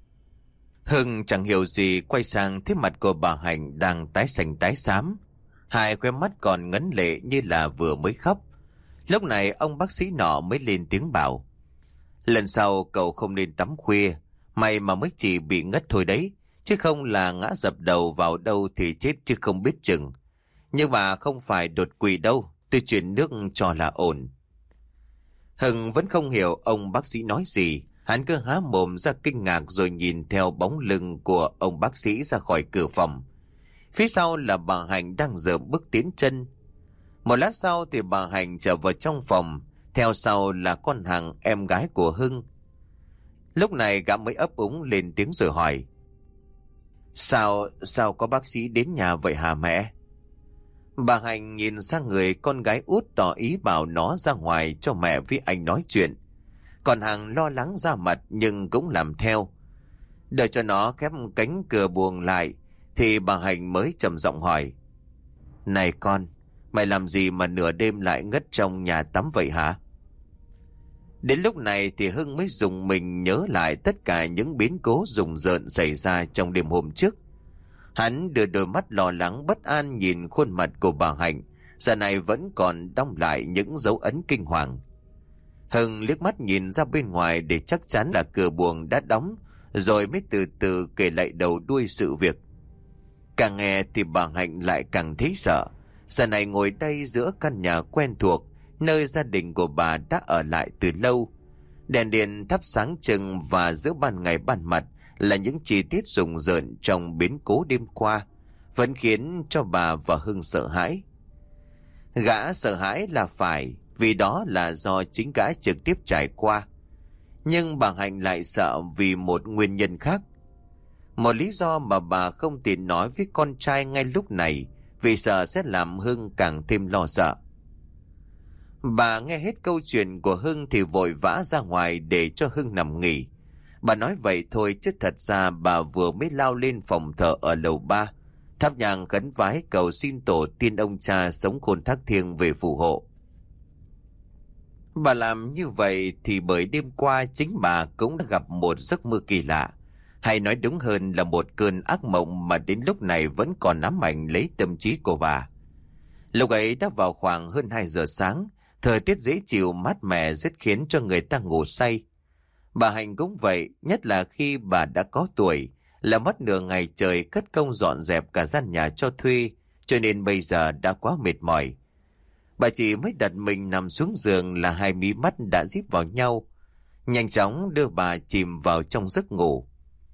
Hưng chẳng hiểu gì, quay sang thấy mặt của bà Hạnh đang tái xanh tái xám, hai khóe mắt còn ngấn lệ như là vừa mới khóc. Lúc này ông bác sĩ nọ mới lên tiếng bảo: Lần sau cậu không nên tắm khuya, mày mà mới chỉ bị ngất thôi đấy, chứ không là ngã dập đầu vào đâu thì chết chứ không biết chừng. Nhưng mà không phải đột quỵ đâu, tôi chuyển nước cho là ổn. Hưng vẫn không hiểu ông bác sĩ nói gì, hắn cứ há mồm ra kinh ngạc rồi nhìn theo bóng lưng của ông bác sĩ ra khỏi cửa phòng. Phía sau là bà Hạnh đang dợm bước tiến chân. Một lát sau thì bà Hạnh trở vào trong phòng, theo sau là con Hằng, em gái của Hưng. Lúc này gã mới ấp úng lên tiếng rồi hỏi: Sao, sao có bác sĩ đến nhà vậy hả mẹ? Bà Hạnh nhìn sang người con gái út tỏ ý bảo nó ra ngoài cho mẹ với anh nói chuyện. Còn Hằng lo lắng ra mặt nhưng cũng làm theo. Đợi cho nó khép cánh cửa buồng lại thì bà Hạnh mới trầm giọng hỏi: Này con, mày làm gì mà nửa đêm lại ngất trong nhà tắm vậy hả? Đến lúc này thì Hưng mới dùng mình nhớ lại tất cả những biến cố rùng rợn xảy ra trong đêm hôm trước. Hắn đưa đôi mắt lo lắng bất an nhìn khuôn mặt của bà Hạnh, giờ này vẫn còn đong lại những dấu ấn kinh hoàng. Hưng liếc mắt nhìn ra bên ngoài để chắc chắn là cửa buồng đã đóng, rồi mới từ từ kể lại đầu đuôi sự việc. Càng nghe thì bà Hạnh lại càng thấy sợ. Giờ này ngồi đây giữa căn nhà quen thuộc, nơi gia đình của bà đã ở lại từ lâu. Đèn điện thắp sáng trưng và giữa ban ngày ban mặt là những chi tiết rùng rợn trong biến cố đêm qua, vẫn khiến cho bà và Hưng sợ hãi. Gã sợ hãi là phải, vì đó là do chính gã trực tiếp trải qua. Nhưng bà Hạnh lại sợ vì một nguyên nhân khác. Một lý do mà bà không tiện nói với con trai ngay lúc này, vì sợ sẽ làm Hưng càng thêm lo sợ. Bà nghe hết câu chuyện của Hưng thì vội vã ra ngoài để cho Hưng nằm nghỉ. Bà nói vậy thôi chứ thật ra bà vừa mới lao lên phòng thờ ở lầu ba, thắp nhang khấn vái cầu xin tổ tiên ông cha sống khôn thác thiêng về phù hộ. Bà làm như vậy thì bởi đêm qua chính bà cũng đã gặp một giấc mơ kỳ lạ, hay nói đúng hơn là một cơn ác mộng mà đến lúc này vẫn còn ám ảnh lấy tâm trí của bà. Lúc ấy đã vào khoảng hơn hai giờ sáng, thời tiết dễ chịu mát mẻ rất khiến cho người ta ngủ say. Bà Hạnh cũng vậy, nhất là khi bà đã có tuổi, là mất nửa ngày trời cất công dọn dẹp cả gian nhà cho thuê, cho nên bây giờ đã quá mệt mỏi. Bà chỉ mới đặt mình nằm xuống giường là hai mí mắt đã díp vào nhau, nhanh chóng đưa bà chìm vào trong giấc ngủ.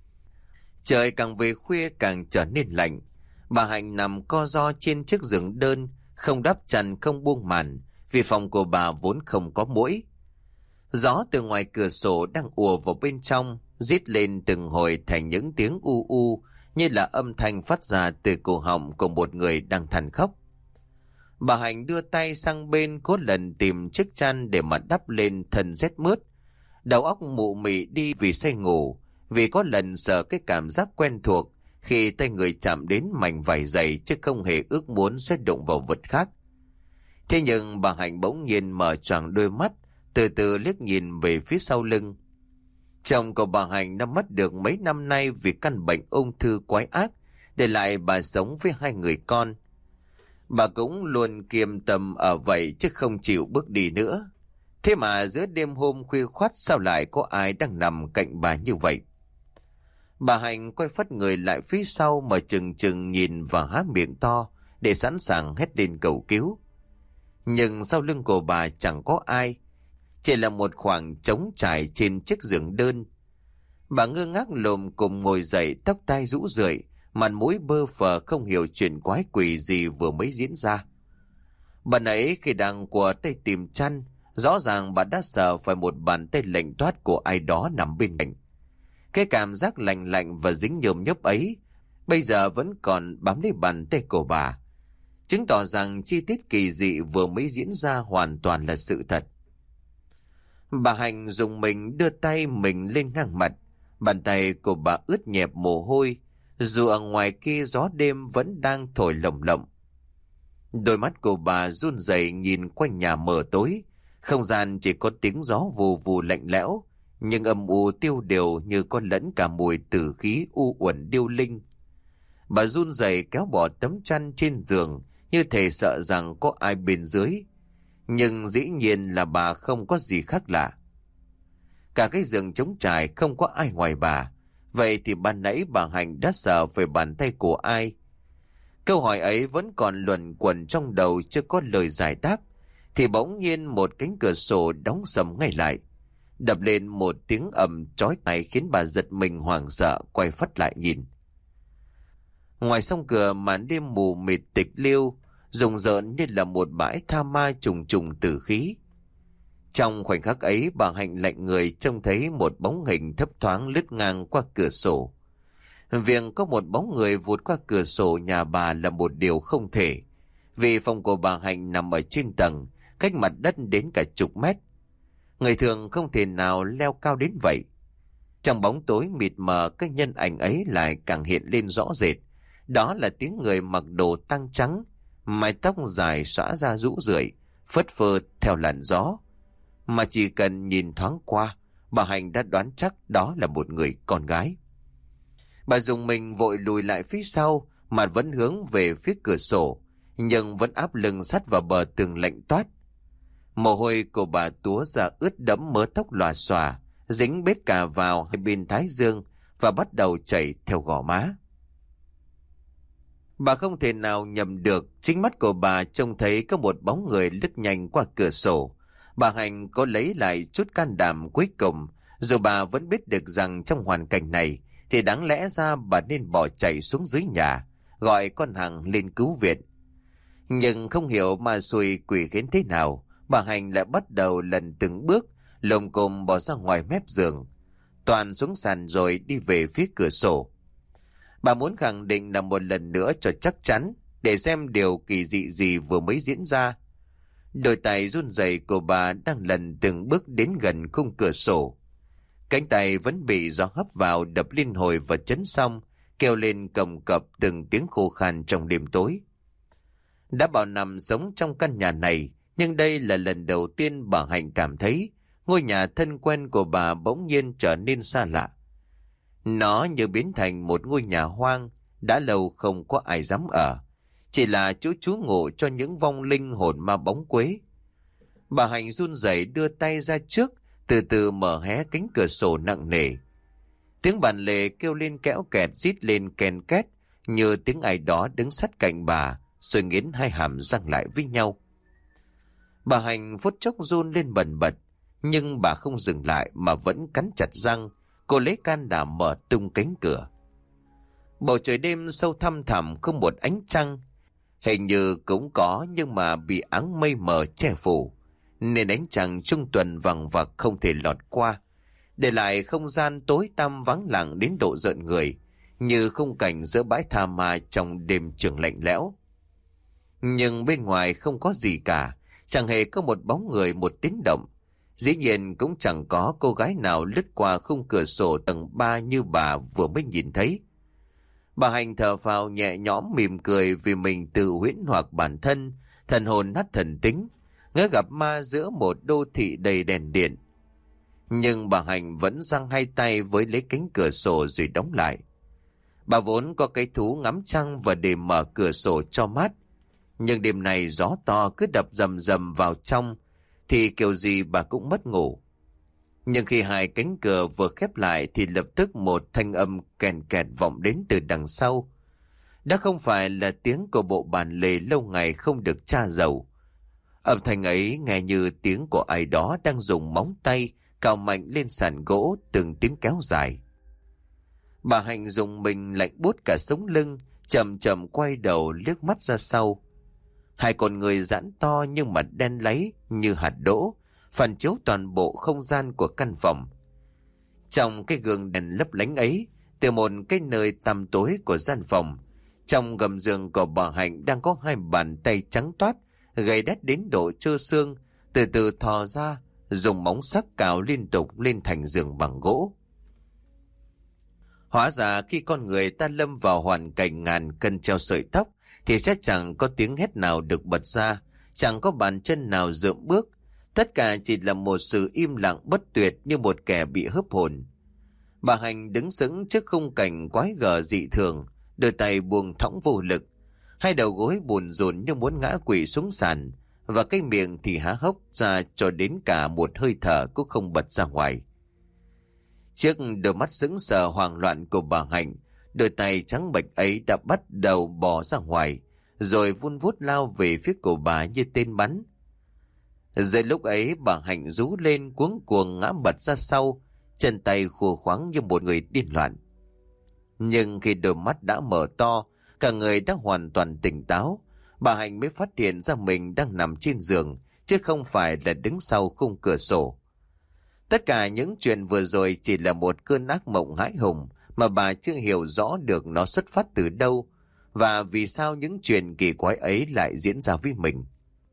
Trời càng về khuya càng trở nên lạnh. Bà Hạnh nằm co ro trên chiếc giường đơn, không đắp chăn không buông màn, vì phòng của bà vốn không có muỗi. Gió từ ngoài cửa sổ đang ùa vào bên trong, rít lên từng hồi thành những tiếng u u, như là âm thanh phát ra từ cổ họng của một người đang than khóc. Bà Hạnh đưa tay sang bên cố lần tìm chiếc chăn để mà đắp lên thân rét mướt. Đầu óc mụ mị đi vì say ngủ, vì có lần sợ cái cảm giác quen thuộc khi tay người chạm đến mảnh vải dày, chứ không hề ước muốn sẽ đụng vào vật khác. Thế nhưng bà Hạnh bỗng nhiên mở choàng đôi mắt, từ từ liếc nhìn về phía sau lưng. Chồng của bà Hạnh đã mất được mấy năm nay vì căn bệnh ung thư quái ác, để lại bà sống với hai người con. Bà cũng luôn kiềm tầm ở vậy chứ không chịu bước đi nữa. Thế mà giữa đêm hôm khuya khoắt sao lại có ai đang nằm cạnh bà như vậy? Bà Hạnh quay phắt người lại phía sau mà chừng chừng nhìn và há miệng to để sẵn sàng hét lên cầu cứu. Nhưng sau lưng của bà chẳng có ai, chỉ là một khoảng trống trải trên chiếc giường đơn. Bà ngơ ngác lồm cồm ngồi dậy, tóc tai rũ rượi, mặt mũi bơ phờ không hiểu chuyện quái quỷ gì vừa mới diễn ra. Bà nãy khi đang của tay tìm chăn, rõ ràng bà đã sợ phải một bàn tay lạnh toát của ai đó nằm bên cạnh. Cái cảm giác lạnh lạnh và dính nhờm nhớp ấy bây giờ vẫn còn bám lấy bàn tay của bà, chứng tỏ rằng chi tiết kỳ dị vừa mới diễn ra hoàn toàn là sự thật. Bà Hạnh dùng mình đưa tay mình lên ngang mặt, bàn tay của bà ướt nhẹp mồ hôi, dù ở ngoài kia gió đêm vẫn đang thổi lồng lộng. Đôi mắt của bà run rẩy nhìn quanh nhà mờ tối, không gian chỉ có tiếng gió vù vù lạnh lẽo, nhưng âm u tiêu điều như có lẫn cả mùi tử khí u uẩn điêu linh. Bà run rẩy kéo bỏ tấm chăn trên giường, như thể sợ rằng có ai bên dưới. Nhưng dĩ nhiên là bà không có gì khác lạ. Cả cái giường trống trải không có ai ngoài bà. Vậy thì ban nãy bà Hạnh đã sợ về bàn tay của ai? Câu hỏi ấy vẫn còn luẩn quẩn trong đầu chưa có lời giải đáp, thì bỗng nhiên một cánh cửa sổ đóng sầm ngay lại, đập lên một tiếng ầm chói tai khiến bà giật mình hoảng sợ quay phắt lại nhìn. Ngoài song cửa màn đêm mù mịt tịch liêu, rùng rợn như là một bãi tha ma trùng trùng tử khí. Trong khoảnh khắc ấy, bà Hạnh lạnh người trông thấy một bóng hình thấp thoáng lướt ngang qua cửa sổ. Việc có một bóng người vụt qua cửa sổ nhà bà là một điều không thể, vì phòng của bà Hạnh nằm ở trên tầng, cách mặt đất đến cả chục mét. Người thường không thể nào leo cao đến vậy. Trong bóng tối mịt mờ, cái nhân ảnh ấy lại càng hiện lên rõ rệt. Đó là tiếng người mặc đồ tang trắng, mái tóc dài xõa ra rũ rượi, phất phơ theo làn gió. Mà chỉ cần nhìn thoáng qua, bà Hạnh đã đoán chắc đó là một người con gái. Bà dùng mình vội lùi lại phía sau, mặt vẫn hướng về phía cửa sổ, nhưng vẫn áp lưng sát vào bờ tường lạnh toát. Mồ hôi của bà túa ra ướt đẫm mớ tóc lòa xòa, dính bết cả vào hai bên thái dương và bắt đầu chảy theo gò má. Bà không thể nào nhầm được, chính mắt của bà trông thấy có một bóng người lướt nhanh qua cửa sổ. Bà Hạnh có lấy lại chút can đảm cuối cùng, dù bà vẫn biết được rằng trong hoàn cảnh này thì đáng lẽ ra bà nên bỏ chạy xuống dưới nhà, gọi con Hằng lên cứu viện. Nhưng không hiểu mà xui quỷ khiến thế nào, bà Hạnh lại bắt đầu lần từng bước, lồm cồm bỏ ra ngoài mép giường, toàn xuống sàn rồi đi về phía cửa sổ. Bà muốn khẳng định là một lần nữa cho chắc chắn, để xem điều kỳ dị gì vừa mới diễn ra. Đôi tay run rẩy của bà đang lần từng bước đến gần khung cửa sổ. Cánh tay vẫn bị gió hấp vào đập liên hồi và chấn xong, kêu lên cầm cập từng tiếng khô khan trong đêm tối. Đã bao năm sống trong căn nhà này, nhưng đây là lần đầu tiên bà Hạnh cảm thấy ngôi nhà thân quen của bà bỗng nhiên trở nên xa lạ. Nó như biến thành một ngôi nhà hoang, đã lâu không có ai dám ở, chỉ là chỗ trú ngụ cho những vong linh hồn ma bóng quế. Bà Hạnh run rẩy đưa tay ra trước, từ từ mở hé cánh cửa sổ nặng nề. Tiếng bàn lề kêu lên kéo kẹt rít lên ken két, như tiếng ai đó đứng sát cạnh bà, rồi nghiến hai hàm răng lại với nhau. Bà Hạnh phút chốc run lên bần bật, nhưng bà không dừng lại mà vẫn cắn chặt răng. Cô lấy can đảm mở tung cánh cửa. Bầu trời đêm sâu thăm thẳm không một ánh trăng, hình như cũng có nhưng mà bị áng mây mờ che phủ, nên ánh trăng trung tuần vằng vặc không thể lọt qua, để lại không gian tối tăm vắng lặng đến độ rợn người, như khung cảnh giữa bãi tha ma trong đêm trường lạnh lẽo. Nhưng bên ngoài không có gì cả, chẳng hề có một bóng người một tiếng động. Dĩ nhiên cũng chẳng có cô gái nào lướt qua khung cửa sổ tầng ba như bà vừa mới nhìn thấy. Bà Hạnh thở phào nhẹ nhõm mỉm cười vì mình tự huyễn hoặc bản thân, thần hồn nát thần tính, ngỡ gặp ma giữa một đô thị đầy đèn điện. Nhưng bà Hạnh vẫn giang hai tay với lấy cánh cửa sổ rồi đóng lại. Bà vốn có cái thú ngắm trăng và để mở cửa sổ cho mát, nhưng đêm này gió to cứ đập rầm rầm vào trong, thì kiểu gì bà cũng mất ngủ. Nhưng khi hai cánh cửa vừa khép lại thì lập tức một thanh âm kèn kẹt vọng đến từ đằng sau. Đã không phải là tiếng của bộ bàn lề lâu ngày không được tra dầu. Âm thanh ấy nghe như tiếng của ai đó đang dùng móng tay cào mạnh lên sàn gỗ, từng tiếng kéo dài. Bà Hạnh dùng mình lạnh buốt cả sống lưng, chậm chậm quay đầu liếc mắt ra sau. Hai con người giãn to nhưng mặt đen láy như hạt đỗ, phản chiếu toàn bộ không gian của căn phòng. Trong cái gương đèn lấp lánh ấy, từ một cái nơi tăm tối của gian phòng, trong gầm giường của bà Hạnh đang có hai bàn tay trắng toát, gầy đét đến độ trơ xương, từ từ thò ra, dùng móng sắc cào liên tục lên thành giường bằng gỗ. Hóa ra khi con người ta lâm vào hoàn cảnh ngàn cân treo sợi tóc, thì sẽ chẳng có tiếng hét nào được bật ra, chẳng có bàn chân nào dượm bước. Tất cả chỉ là một sự im lặng bất tuyệt như một kẻ bị hớp hồn. Bà Hạnh đứng sững trước khung cảnh quái gở dị thường, đôi tay buông thõng vô lực, hai đầu gối buồn rùn như muốn ngã quỵ xuống sàn, và cái miệng thì há hốc ra cho đến cả một hơi thở cũng không bật ra ngoài. Chiếc đôi mắt sững sờ hoảng loạn của bà Hạnh, đôi tay trắng bệch ấy đã bắt đầu bò ra ngoài, rồi vun vút lao về phía của bà như tên bắn. Rồi lúc ấy bà Hạnh rú lên cuống cuồng ngã bật ra sau, chân tay khua khoáng như một người điên loạn. Nhưng khi đôi mắt đã mở to, cả người đã hoàn toàn tỉnh táo, bà Hạnh mới phát hiện ra mình đang nằm trên giường, chứ không phải là đứng sau khung cửa sổ. Tất cả những chuyện vừa rồi chỉ là một cơn ác mộng hãi hùng mà bà chưa hiểu rõ được nó xuất phát từ đâu, và vì sao những chuyện kỳ quái ấy lại diễn ra với mình.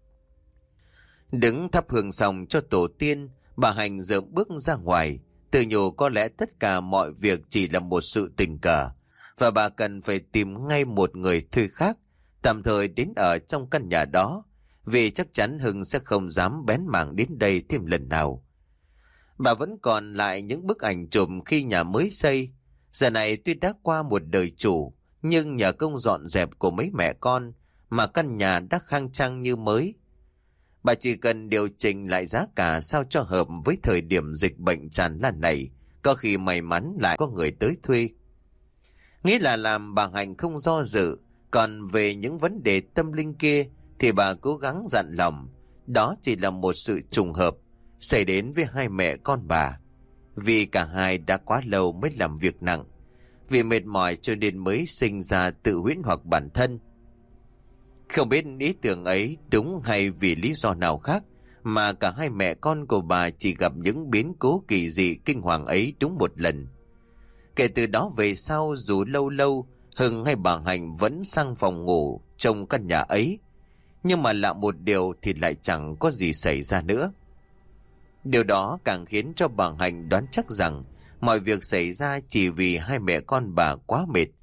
Đứng thắp hương xong cho tổ tiên, bà Hạnh dợm bước ra ngoài, tự nhủ có lẽ tất cả mọi việc chỉ là một sự tình cờ, và bà cần phải tìm ngay một người thuê khác, tạm thời đến ở trong căn nhà đó, vì chắc chắn Hưng sẽ không dám bén mảng đến đây thêm lần nào. Bà vẫn còn lại những bức ảnh chụp khi nhà mới xây. Giờ này tuy đã qua một đời chủ, nhưng nhờ công dọn dẹp của mấy mẹ con mà căn nhà đã khang trang như mới. Bà chỉ cần điều chỉnh lại giá cả sao cho hợp với thời điểm dịch bệnh tràn lan này, có khi may mắn lại có người tới thuê. Nghĩa là làm bà Hạnh không do dự. Còn về những vấn đề tâm linh kia thì bà cố gắng dặn lòng, đó chỉ là một sự trùng hợp xảy đến với hai mẹ con bà, vì cả hai đã quá lâu mới làm việc nặng, vì mệt mỏi cho nên mới sinh ra tự huyễn hoặc bản thân. Không biết ý tưởng ấy đúng hay vì lý do nào khác mà cả hai mẹ con của bà chỉ gặp những biến cố kỳ dị kinh hoàng ấy đúng một lần. Kể từ đó về sau, dù lâu lâu Hưng hay bà Hạnh vẫn sang phòng ngủ trong căn nhà ấy, nhưng mà lạ một điều thì lại chẳng có gì xảy ra nữa. Điều đó càng khiến cho bà Hạnh đoán chắc rằng mọi việc xảy ra chỉ vì hai mẹ con bà quá mệt,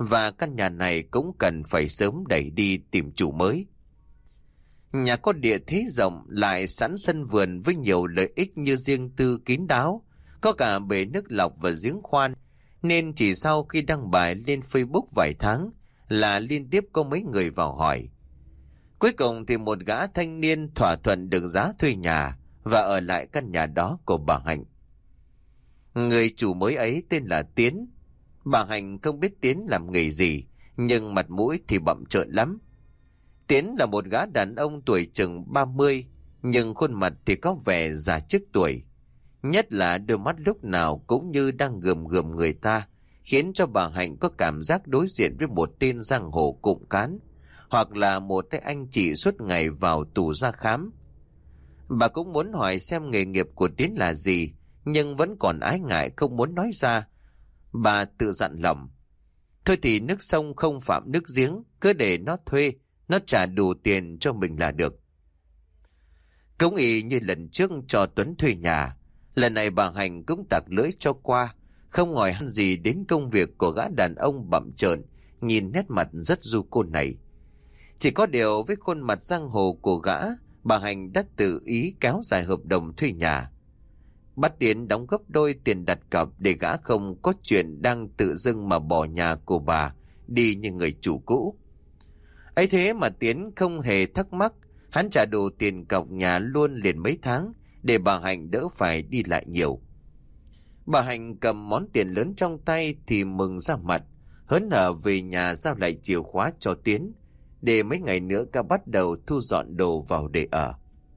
và căn nhà này cũng cần phải sớm đẩy đi tìm chủ mới. Nhà có địa thế rộng, lại sẵn sân vườn với nhiều lợi ích như riêng tư kín đáo, có cả bể nước lọc và giếng khoan, nên chỉ sau khi đăng bài lên Facebook vài tháng là liên tiếp có mấy người vào hỏi. Cuối cùng thì một gã thanh niên thỏa thuận được giá thuê nhà và ở lại căn nhà đó của bà Hạnh. Người chủ mới ấy tên là Tiến. Bà Hạnh không biết Tiến làm nghề gì, nhưng mặt mũi thì bặm trợn lắm. Tiến là một gã đàn ông tuổi chừng ba mươi, nhưng khuôn mặt thì có vẻ già trước tuổi. Nhất là đôi mắt lúc nào cũng như đang gườm gườm người ta, khiến cho bà Hạnh có cảm giác đối diện với một tên giang hồ cụm cán, hoặc là một cái anh chị suốt ngày vào tù ra khám. Bà cũng muốn hỏi xem nghề nghiệp của Tiến là gì, nhưng vẫn còn ái ngại không muốn nói ra. Bà tự dặn lòng, thôi thì nước sông không phạm nước giếng, cứ để nó thuê, nó trả đủ tiền cho mình là được. Cũng y như lần trước cho Tuấn thuê nhà, lần này bà Hạnh cũng tặc lưỡi cho qua, không hỏi han gì đến công việc của gã đàn ông bặm trợn, nhìn nét mặt rất du côn này. Chỉ có điều với khuôn mặt giang hồ của gã, bà Hạnh đã tự ý kéo dài hợp đồng thuê nhà, bắt Tiến đóng gấp đôi tiền đặt cọc để gã không có chuyện đang tự dưng mà bỏ nhà của bà đi như người chủ cũ. Ấy thế mà Tiến không hề thắc mắc, hắn trả đủ tiền cọc nhà luôn liền mấy tháng để bà Hạnh đỡ phải đi lại nhiều. Bà Hạnh cầm món tiền lớn trong tay thì mừng ra mặt, hớn hở về nhà giao lại chìa khóa cho Tiến, để mấy ngày nữa cả bắt đầu thu dọn đồ vào để ở.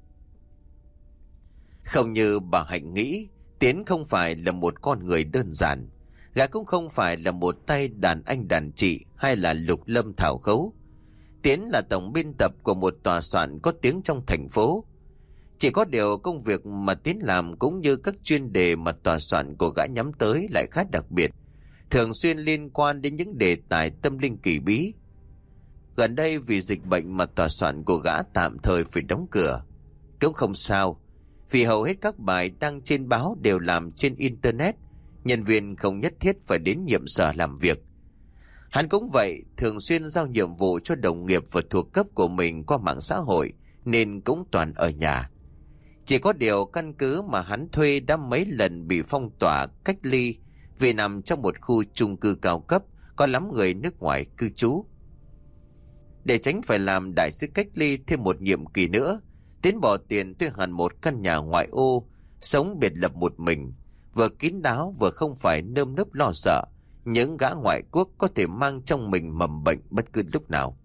Không như bà Hạnh nghĩ, Tiến không phải là một con người đơn giản. Gã cũng không phải là một tay đàn anh đàn chị hay là lục lâm thảo khấu. Tiến là tổng biên tập của một tòa soạn có tiếng trong thành phố. Chỉ có điều công việc mà Tiến làm cũng như các chuyên đề mà tòa soạn của gã nhắm tới lại khá đặc biệt, thường xuyên liên quan đến những đề tài tâm linh kỳ bí. Gần đây vì dịch bệnh mà tòa soạn của gã tạm thời phải đóng cửa. Cũng không sao, vì hầu hết các bài đăng trên báo đều làm trên Internet, nhân viên không nhất thiết phải đến nhiệm sở làm việc. Hắn cũng vậy, thường xuyên giao nhiệm vụ cho đồng nghiệp và thuộc cấp của mình qua mạng xã hội, nên cũng toàn ở nhà. Chỉ có điều căn cứ mà hắn thuê đã mấy lần bị phong tỏa cách ly vì nằm trong một khu chung cư cao cấp có lắm người nước ngoài cư trú. Để tránh phải làm đại sứ cách ly thêm một nhiệm kỳ nữa, Tiến bỏ tiền thuê hẳn một căn nhà ngoại ô, sống biệt lập một mình, vừa kín đáo vừa không phải nơm nớp lo sợ những gã ngoại quốc có thể mang trong mình mầm bệnh bất cứ lúc nào.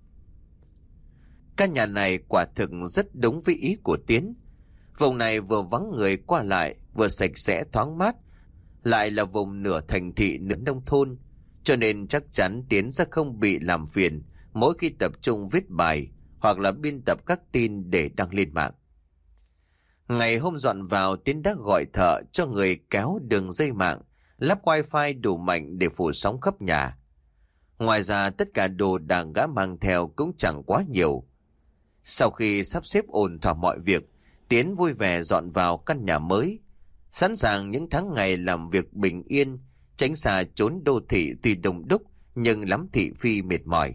Căn nhà này quả thực rất đúng với ý của Tiến. Vùng này vừa vắng người qua lại, vừa sạch sẽ thoáng mát, lại là vùng nửa thành thị nửa nông thôn, cho nên chắc chắn Tiến sẽ không bị làm phiền mỗi khi tập trung viết bài hoặc là biên tập các tin để đăng lên mạng. Ngày hôm dọn vào, Tiến đã gọi thợ cho người kéo đường dây mạng, lắp wifi đủ mạnh để phủ sóng khắp nhà. Ngoài ra tất cả đồ đạc gã mang theo cũng chẳng quá nhiều. Sau khi sắp xếp ổn thỏa mọi việc, Tiến vui vẻ dọn vào căn nhà mới, sẵn sàng những tháng ngày làm việc bình yên, tránh xa chốn đô thị tuy đông đúc nhưng lắm thị phi mệt mỏi.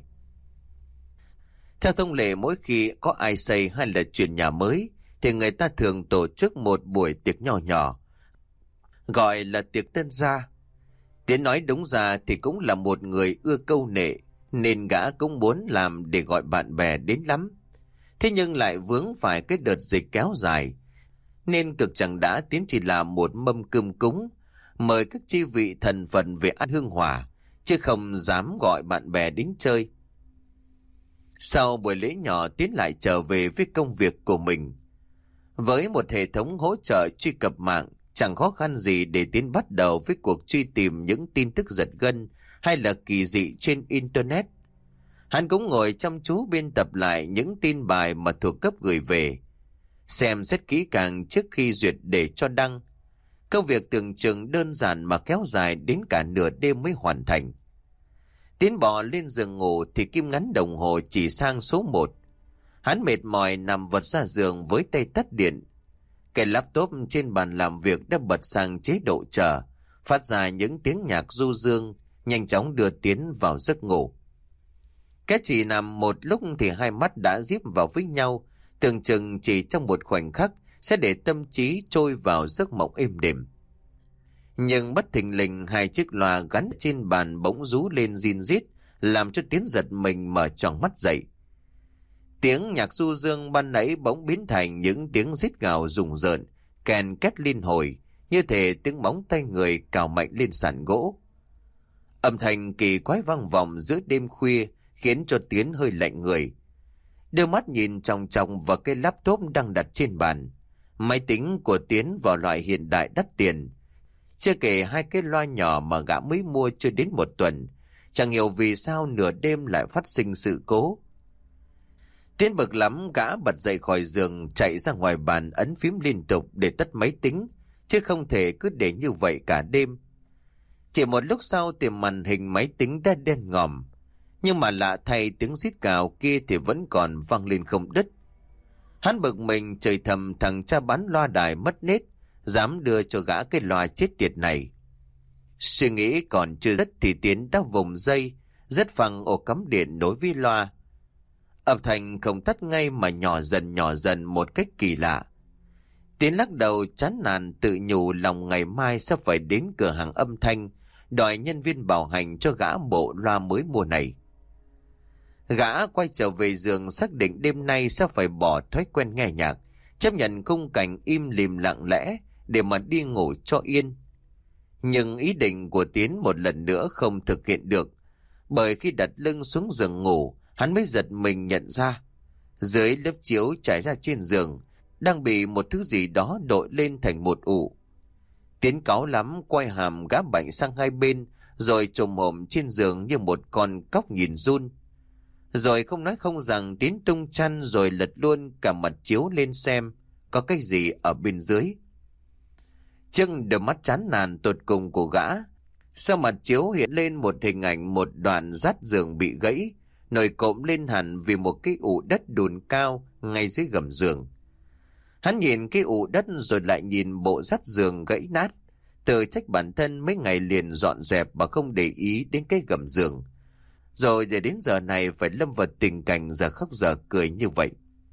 Theo thông lệ, mỗi khi có ai xây hay là chuyển nhà mới thì người ta thường tổ chức một buổi tiệc nhỏ nhỏ, gọi là tiệc tân gia. Tiến nói đúng ra thì cũng là một người ưa câu nệ, nên gã cũng muốn làm để gọi bạn bè đến lắm. Thế nhưng lại vướng phải cái đợt dịch kéo dài, nên cực chẳng đã Tiến chỉ làm một mâm cơm cúng, mời các chi vị thần phần về ăn hương hòa, chứ không dám gọi bạn bè đến chơi. Sau buổi lễ nhỏ, Tiến lại trở về với công việc của mình. Với một hệ thống hỗ trợ truy cập mạng, chẳng khó khăn gì để Tiến bắt đầu với cuộc truy tìm những tin tức giật gân hay là kỳ dị trên Internet. Hắn cũng ngồi chăm chú biên tập lại những tin bài mà thuộc cấp gửi về, xem xét kỹ càng trước khi duyệt để cho đăng. Công việc tưởng chừng đơn giản mà kéo dài đến cả nửa đêm mới hoàn thành. Tiến bỏ lên giường ngủ thì kim ngắn đồng hồ chỉ sang số một. Hắn mệt mỏi nằm vật ra giường với tay tắt điện. Cái laptop trên bàn làm việc đã bật sang chế độ chờ, phát ra những tiếng nhạc du dương nhanh chóng đưa Tiến vào giấc ngủ. Cái chỉ nằm một lúc thì hai mắt đã díp vào với nhau, tưởng chừng chỉ trong một khoảnh khắc sẽ để tâm trí trôi vào giấc mộng êm đềm. Nhưng bất thình lình hai chiếc loa gắn trên bàn bỗng rú lên rin rít, làm cho Tiến giật mình mở tròn mắt dậy. Tiếng nhạc du dương ban nãy bỗng biến thành những tiếng rít gào rùng rợn, kèn két liên hồi, như thể tiếng móng tay người cào mạnh lên sàn gỗ. Âm thanh kỳ quái vang vọng giữa đêm khuya khiến cho Tiến hơi lạnh người. Đưa mắt nhìn chòng chòng vào cái laptop đang đặt trên bàn. Máy tính của Tiến vào loại hiện đại đắt tiền. Chưa kể hai cái loa nhỏ mà gã mới mua chưa đến một tuần. Chẳng hiểu vì sao nửa đêm lại phát sinh sự cố. Tiến bực lắm, gã bật dậy khỏi giường, chạy ra ngoài bàn ấn phím liên tục để tắt máy tính, chứ không thể cứ để như vậy cả đêm. Chỉ một lúc sau thì màn hình máy tính đã đen ngòm, nhưng mà lạ thay tiếng rít gào kia thì vẫn còn vang lên không đứt. Hắn bực mình chửi thầm thằng cha bán loa đài mất nết, dám đưa cho gã cái loa chết tiệt này. Suy nghĩ còn chưa dứt thì Tiến đã vùng dây, rất phăng ổ cắm điện nối với loa. Âm thanh không tắt ngay mà nhỏ dần nhỏ dần một cách kỳ lạ. Tiến lắc đầu chán nản tự nhủ lòng ngày mai sẽ phải đến cửa hàng âm thanh, đòi nhân viên bảo hành cho gã bộ loa mới mua này. Gã quay trở về giường xác định đêm nay sẽ phải bỏ thói quen nghe nhạc, chấp nhận khung cảnh im lìm lặng lẽ để mà đi ngủ cho yên. Nhưng ý định của Tiến một lần nữa không thực hiện được, bởi khi đặt lưng xuống giường ngủ, hắn mới giật mình nhận ra dưới lớp chiếu trải ra trên giường đang bị một thứ gì đó đội lên thành một ụ. Tiến cáu lắm quay hàm gã bệnh sang hai bên, rồi chồm hổm trên giường như một con cóc nhìn run. Rồi không nói không rằng Tiến tung chăn rồi lật luôn cả mặt chiếu lên xem có cái gì ở bên dưới. Trước đôi mắt chán nản tột cùng của gã, sau mặt chiếu hiện lên một hình ảnh một đoạn rát giường bị gãy, nổi cộm lên hẳn vì một cái ụ đất đùn cao ngay dưới gầm giường. Hắn nhìn cái ụ đất rồi lại nhìn bộ rát giường gãy nát, tự trách bản thân mấy ngày liền dọn dẹp và không để ý đến cái gầm giường. Rồi để đến giờ này phải lâm vào tình cảnh giờ khóc giờ cười như vậy.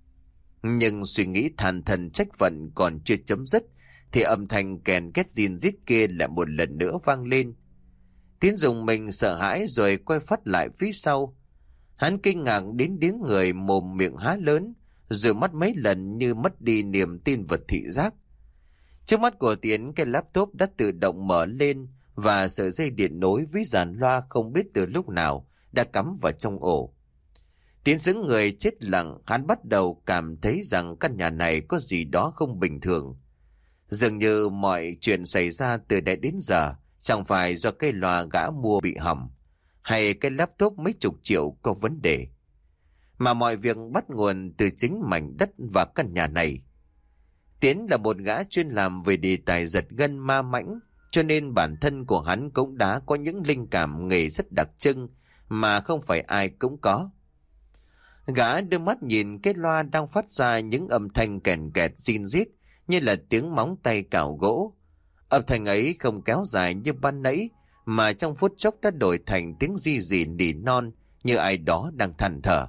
Nhưng suy nghĩ than thân trách phận còn chưa chấm dứt thì âm thanh kèn két rin rít kia lại một lần nữa vang lên. Tiến dùng mình sợ hãi rồi quay phát lại phía sau. Hắn kinh ngạc đến tiếng người mồm miệng há lớn, rồi mắt mấy lần như mất đi niềm tin vật thị giác. Trước mắt của Tiến, cái laptop đã tự động mở lên và sợi dây điện nối với dàn loa không biết từ lúc nào đã cắm vào trong ổ. Tiến xứng người chết lặng, hắn bắt đầu cảm thấy rằng căn nhà này có gì đó không bình thường. Dường như mọi chuyện xảy ra từ đây đến giờ chẳng phải do cây loa gã mua bị hỏng, hay cái laptop mấy chục triệu có vấn đề, mà mọi việc bắt nguồn từ chính mảnh đất và căn nhà này. Tiến là một gã chuyên làm về đề tài giật gân ma mãnh, cho nên bản thân của hắn cũng đã có những linh cảm nghề rất đặc trưng mà không phải ai cũng có. Gã đưa mắt nhìn cái loa đang phát ra những âm thanh kèn kẹt rin rít như là tiếng móng tay cào gỗ. Âm thanh ấy không kéo dài như ban nãy, mà trong phút chốc đã đổi thành tiếng ri rỉ nỉ non như ai đó đang than thở.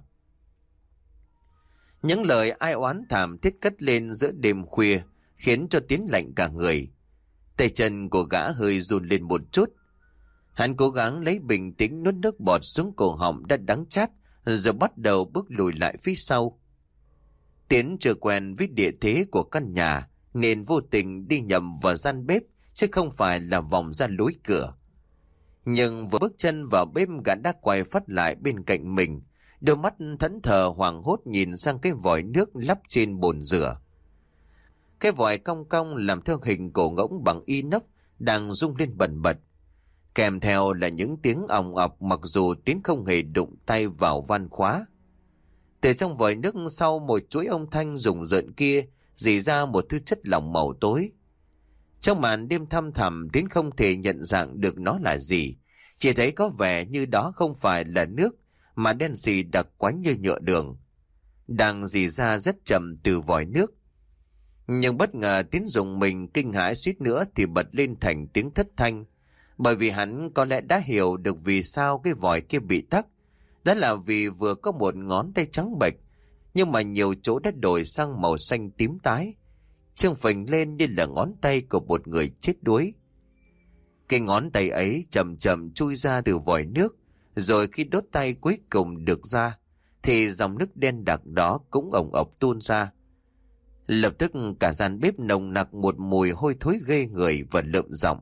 Những lời ai oán thảm thiết cất lên giữa đêm khuya khiến cho Tiến lạnh cả người. Tay chân của gã hơi run lên một chút. Hắn cố gắng lấy bình tĩnh nuốt nước bọt xuống cổ họng đã đắng chát, rồi bắt đầu bước lùi lại phía sau. Tiến chưa quen với địa thế của căn nhà nên vô tình đi nhầm vào gian bếp chứ không phải là vòng ra lối cửa. Nhưng vừa bước chân vào bếp, gã đã quay phát lại bên cạnh mình, đôi mắt thẫn thờ hoảng hốt nhìn sang cái vòi nước lắp trên bồn rửa. Cái vòi cong cong làm theo hình cổ ngỗng bằng inox đang rung lên bần bật, kèm theo là những tiếng òng ọc mặc dù Tiến không hề đụng tay vào van khóa. Từ trong vòi nước sau một chuỗi âm thanh rùng rợn kia rỉ ra một thứ chất lỏng màu tối. Trong màn đêm thăm thẳm, Tiến không thể nhận dạng được nó là gì, chỉ thấy có vẻ như đó không phải là nước mà đen xì đặc quánh như nhựa đường, đang rỉ ra rất chậm từ vòi nước. Nhưng bất ngờ Tiến dùng mình kinh hãi suýt nữa thì bật lên thành tiếng thất thanh, Bởi vì hắn có lẽ đã hiểu được vì sao cái vòi kia bị tắc. Đó là vì vừa có một ngón tay trắng bệch, nhưng mà nhiều chỗ đã đổi sang màu xanh tím tái, trông phình lên như là ngón tay của một người chết đuối. Cái ngón tay ấy chậm chậm chui ra từ vòi nước, rồi khi đốt tay cuối cùng được ra, thì dòng nước đen đặc đó cũng ồng ộc tuôn ra. Lập tức cả gian bếp nồng nặc một mùi hôi thối ghê người và lợm giọng.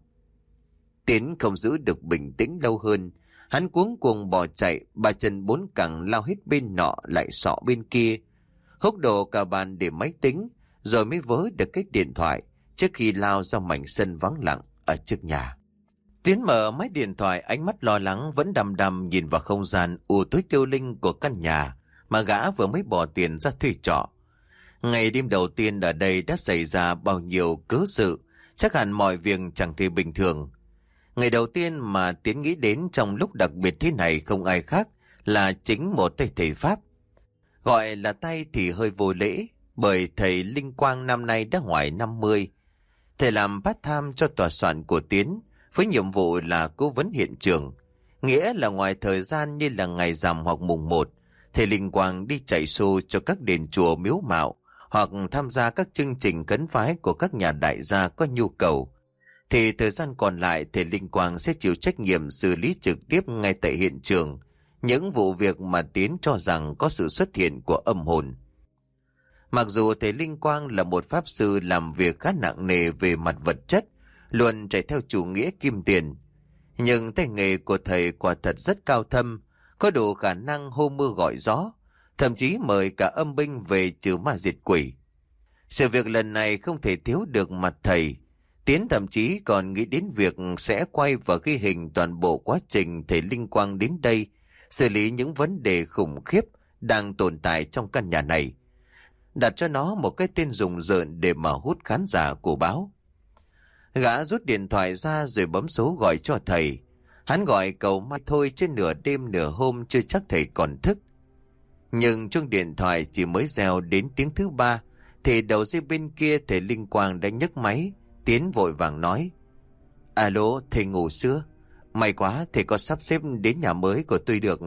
Tiến không giữ được bình tĩnh lâu hơn, hắn cuống cuồng bỏ chạy, ba chân bốn cẳng lao hết bên nọ lại sọ bên kia, húc đổ cả bàn để máy tính, rồi mới vớ được cái điện thoại trước khi lao ra mảnh sân vắng lặng ở trước nhà. Tiến mở máy điện thoại, ánh mắt lo lắng vẫn đăm đăm nhìn vào không gian u tối tiêu linh của căn nhà mà gã vừa mới bỏ tiền ra thuê trọ. Ngày đêm đầu tiên ở đây đã xảy ra bao nhiêu cớ sự, chắc hẳn mọi việc chẳng thể bình thường. Ngày đầu tiên mà Tiến nghĩ đến trong lúc đặc biệt thế này không ai khác là chính một tay thầy Pháp. Gọi là tay thì hơi vô lễ, bởi thầy Linh Quang năm nay đã ngoài năm mươi. Thầy làm part time cho tòa soạn của Tiến, với nhiệm vụ là cố vấn hiện trường. Nghĩa là ngoài thời gian như là ngày rằm hoặc mùng một, thầy Linh Quang đi chạy xô cho các đền chùa miếu mạo, hoặc tham gia các chương trình khấn vái của các nhà đại gia có nhu cầu. Thì thời gian còn lại, thầy Linh Quang sẽ chịu trách nhiệm xử lý trực tiếp ngay tại hiện trường những vụ việc mà Tiến cho rằng có sự xuất hiện của âm hồn. Mặc dù thầy Linh Quang là một pháp sư làm việc khá nặng nề về mặt vật chất, luôn chạy theo chủ nghĩa kim tiền, nhưng tay nghề của thầy quả thật rất cao thâm, có đủ khả năng hô mưa gọi gió, thậm chí mời cả âm binh về trừ ma diệt quỷ. Sự việc lần này không thể thiếu được mặt thầy. Tiến thậm chí còn nghĩ đến việc sẽ quay và ghi hình toàn bộ quá trình thầy Linh Quang đến đây xử lý những vấn đề khủng khiếp đang tồn tại trong căn nhà này, đặt cho nó một cái tên rùng rợn để mà hút khán giả của báo. Gã rút điện thoại ra rồi bấm số gọi cho thầy. Hắn gọi cầu mai thôi, trên nửa đêm nửa hôm chưa chắc thầy còn thức. Nhưng chuông điện thoại chỉ mới reo đến tiếng thứ ba thì đầu dây bên kia thầy Linh Quang đã nhấc máy. Tiến vội vàng nói: Alo, thầy ngủ chưa? May quá, thầy có sắp xếp đến nhà mới của tôi được.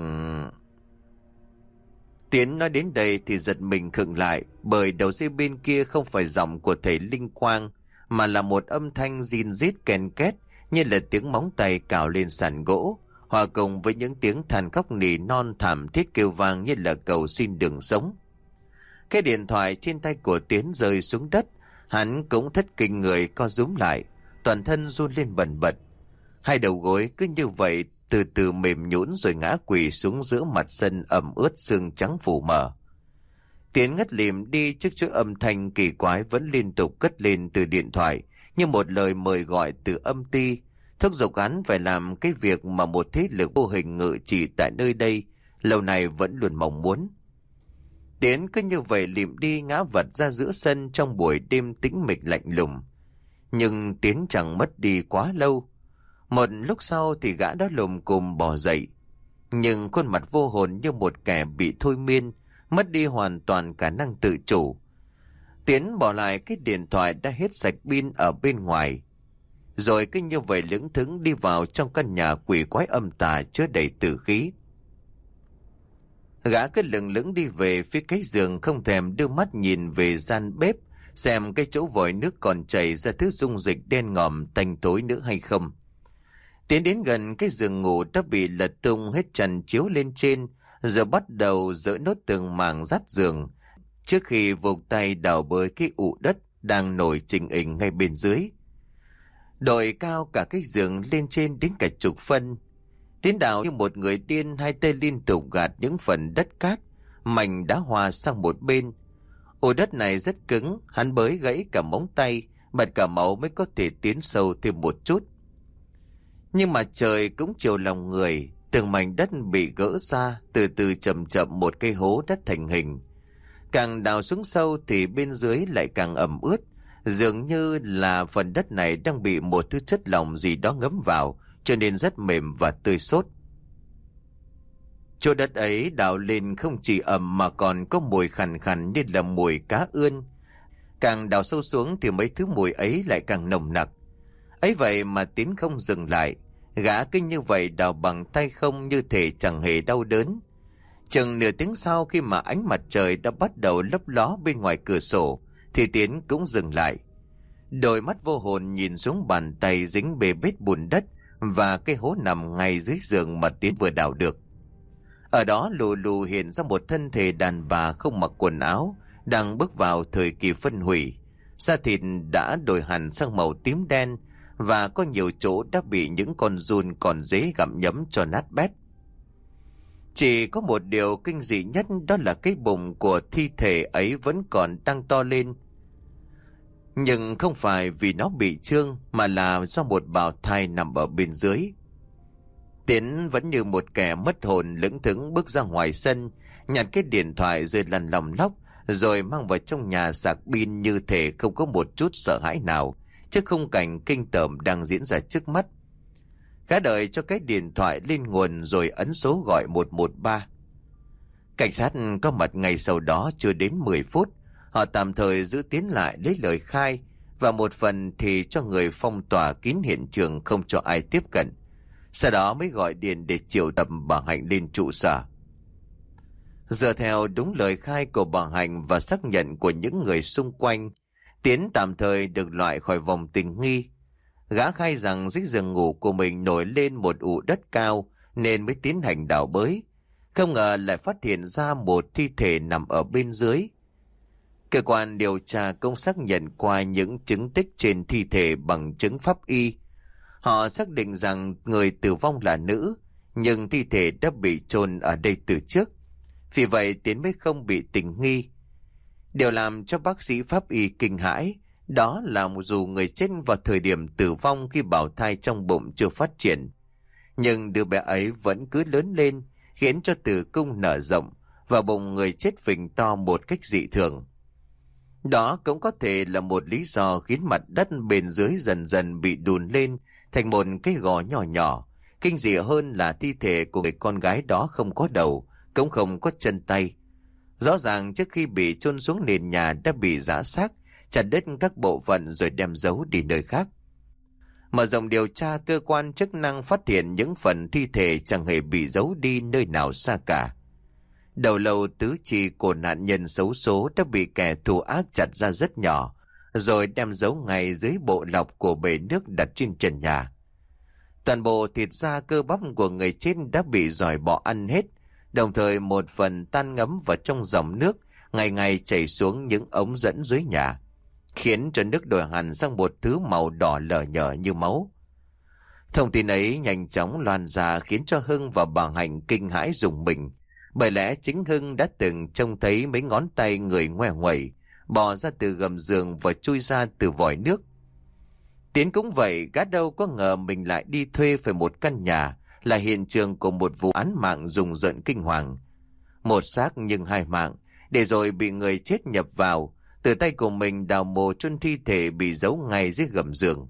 Tiến nói đến đây thì giật mình khựng lại, bởi đầu dây bên kia không phải giọng của thầy Linh Quang, mà là một âm thanh rin rít ken két như là tiếng móng tay cào lên sàn gỗ, hòa cùng với những tiếng than khóc nỉ non thảm thiết kêu vang như là cầu xin đường sống. Cái điện thoại trên tay của Tiến rơi xuống đất, hắn cũng thất kinh người co rúm lại, toàn thân run lên bần bật. Hai đầu gối cứ như vậy từ từ mềm nhũn rồi ngã quỳ xuống giữa mặt sân ẩm ướt sương trắng phủ mờ. Tiến ngất lịm đi trước chuỗi âm thanh kỳ quái vẫn liên tục cất lên từ điện thoại, như một lời mời gọi từ âm ti, thúc giục hắn phải làm cái việc mà một thế lực vô hình ngự trị tại nơi đây lâu nay vẫn luôn mong muốn. Tiến cứ như vậy lịm đi ngã vật ra giữa sân trong buổi đêm tĩnh mịch lạnh lùng. Nhưng Tiến chẳng mất đi quá lâu. Một lúc sau thì gã đó lồm cồm bò dậy, nhưng khuôn mặt vô hồn như một kẻ bị thôi miên, mất đi hoàn toàn khả năng tự chủ. Tiến bỏ lại cái điện thoại đã hết sạch pin ở bên ngoài, rồi cứ như vậy lững thững đi vào trong căn nhà quỷ quái âm tà chứa đầy tử khí. Gã cứ lững lững đi về phía cái giường, không thèm đưa mắt nhìn về gian bếp xem cái chỗ vòi nước còn chảy ra thứ dung dịch đen ngòm tanh tối nữa hay không. Tiến đến gần cái giường ngủ đã bị lật tung hết trần chiếu lên trên, rồi bắt đầu dỡ nốt từng mảng dát giường, trước khi vùng tay đào bới cái ụ đất đang nổi trình hình ngay bên dưới. Đội cao cả cái giường lên trên đến cả chục phân. Tiến đào như một người điên, hai tay liên tục gạt những phần đất cát, mảnh đá hòa sang một bên. Ụ đất này rất cứng, hắn bới gãy cả móng tay, bật cả máu mới có thể tiến sâu thêm một chút. Nhưng mà trời cũng chiều lòng người, từng mảnh đất bị gỡ ra, từ từ chậm chậm một cây hố đất thành hình. Càng đào xuống sâu thì bên dưới lại càng ẩm ướt, dường như là phần đất này đang bị một thứ chất lỏng gì đó ngấm vào, cho nên rất mềm và tươi xốp. Chỗ đất ấy đào lên không chỉ ẩm mà còn có mùi khằn khằn như là mùi cá ươn. Càng đào sâu xuống thì mấy thứ mùi ấy lại càng nồng nặc. Ấy vậy mà Tiến không dừng lại. Gã kinh như vậy đào bằng tay không như thể chẳng hề đau đớn. Chừng nửa tiếng sau, khi mà ánh mặt trời đã bắt đầu lấp ló bên ngoài cửa sổ, thì Tiến cũng dừng lại. Đôi mắt vô hồn nhìn xuống bàn tay dính bê bết bùn đất và cái hố nằm ngay dưới giường mà Tiến vừa đào được. Ở đó lù lù hiện ra một thân thể đàn bà không mặc quần áo, đang bước vào thời kỳ phân hủy. Da thịt đã đổi hẳn sang màu tím đen, và có nhiều chỗ đã bị những con giun còn dế gặm nhấm cho nát bét. Chỉ có một điều kinh dị nhất, đó là cái bụng của thi thể ấy vẫn còn đang to lên. Nhưng không phải vì nó bị trương, mà là do một bào thai nằm ở bên dưới. Tiến vẫn như một kẻ mất hồn lững thững bước ra ngoài sân, nhặt cái điện thoại rồi lăn lòng lóc, rồi mang vào trong nhà sạc pin như thể không có một chút sợ hãi nào trước khung cảnh kinh tởm đang diễn ra trước mắt. Gã đợi cho cái điện thoại lên nguồn rồi ấn số gọi một một ba. Cảnh sát có mặt ngay sau đó chưa đến mười phút. Họ tạm thời giữ Tiến lại lấy lời khai, và một phần thì cho người phong tỏa kín hiện trường không cho ai tiếp cận. Sau đó mới gọi điện để triệu tập bà Hạnh lên trụ sở. Dựa theo đúng lời khai của bà Hạnh và xác nhận của những người xung quanh, Tiến tạm thời được loại khỏi vòng tình nghi. Gã khai rằng dưới giường ngủ của mình nổi lên một ụ đất cao nên mới tiến hành đào bới. Không ngờ lại phát hiện ra một thi thể nằm ở bên dưới. Cơ quan điều tra cũng xác nhận qua những chứng tích trên thi thể bằng chứng pháp y. Họ xác định rằng người tử vong là nữ, nhưng thi thể đã bị chôn ở đây từ trước. Vì vậy Tiến mới không bị tình nghi. Điều làm cho bác sĩ pháp y kinh hãi, đó là dù người chết vào thời điểm tử vong khi bào thai trong bụng chưa phát triển, nhưng đứa bé ấy vẫn cứ lớn lên, khiến cho tử cung nở rộng và bụng người chết phình to một cách dị thường. Đó cũng có thể là một lý do khiến mặt đất bên dưới dần dần bị đùn lên thành một cái gò nhỏ nhỏ. Kinh dị hơn là thi thể của người con gái đó không có đầu, cũng không có chân tay. Rõ ràng trước khi bị chôn xuống nền nhà đã bị giã xác, chặt đứt các bộ phận rồi đem giấu đi nơi khác. Mở rộng điều tra, cơ quan chức năng phát hiện những phần thi thể chẳng hề bị giấu đi nơi nào xa cả. Đầu lâu tứ chi của nạn nhân xấu số đã bị kẻ thù ác chặt ra rất nhỏ, rồi đem giấu ngay dưới bộ lọc của bể nước đặt trên trần nhà. Toàn bộ thịt da cơ bắp của người chết đã bị giòi bỏ ăn hết, đồng thời một phần tan ngấm vào trong dòng nước ngày ngày chảy xuống những ống dẫn dưới nhà, khiến cho nước đổi hẳn sang một thứ màu đỏ lờ nhờ như máu. Thông tin ấy nhanh chóng loan ra khiến cho Hưng và bà Hạnh kinh hãi rùng mình, bởi lẽ chính Hưng đã từng trông thấy mấy ngón tay người ngoe nguẩy bò ra từ gầm giường và chui ra từ vòi nước. Tiến cũng vậy, gã đâu có ngờ mình lại đi thuê phải một căn nhà là hiện trường của một vụ án mạng rùng rợn kinh hoàng. Một xác nhưng hai mạng, để rồi bị người chết nhập vào, từ tay của mình đào mồ chôn thi thể bị giấu ngay dưới gầm giường.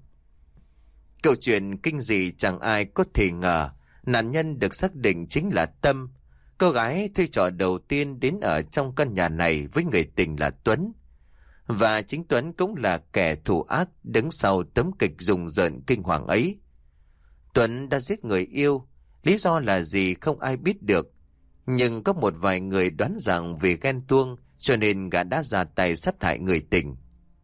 Câu chuyện kinh dị chẳng ai có thể ngờ, nạn nhân được xác định chính là Tâm, cô gái thuê trọ đầu tiên đến ở trong căn nhà này với người tình là Tuấn. Và chính Tuấn cũng là kẻ thù ác đứng sau tấm kịch rùng rợn kinh hoàng ấy. Tuấn đã giết người yêu, lý do là gì không ai biết được, nhưng có một vài người đoán rằng vì ghen tuông cho nên gã đã ra tay sát hại người tình.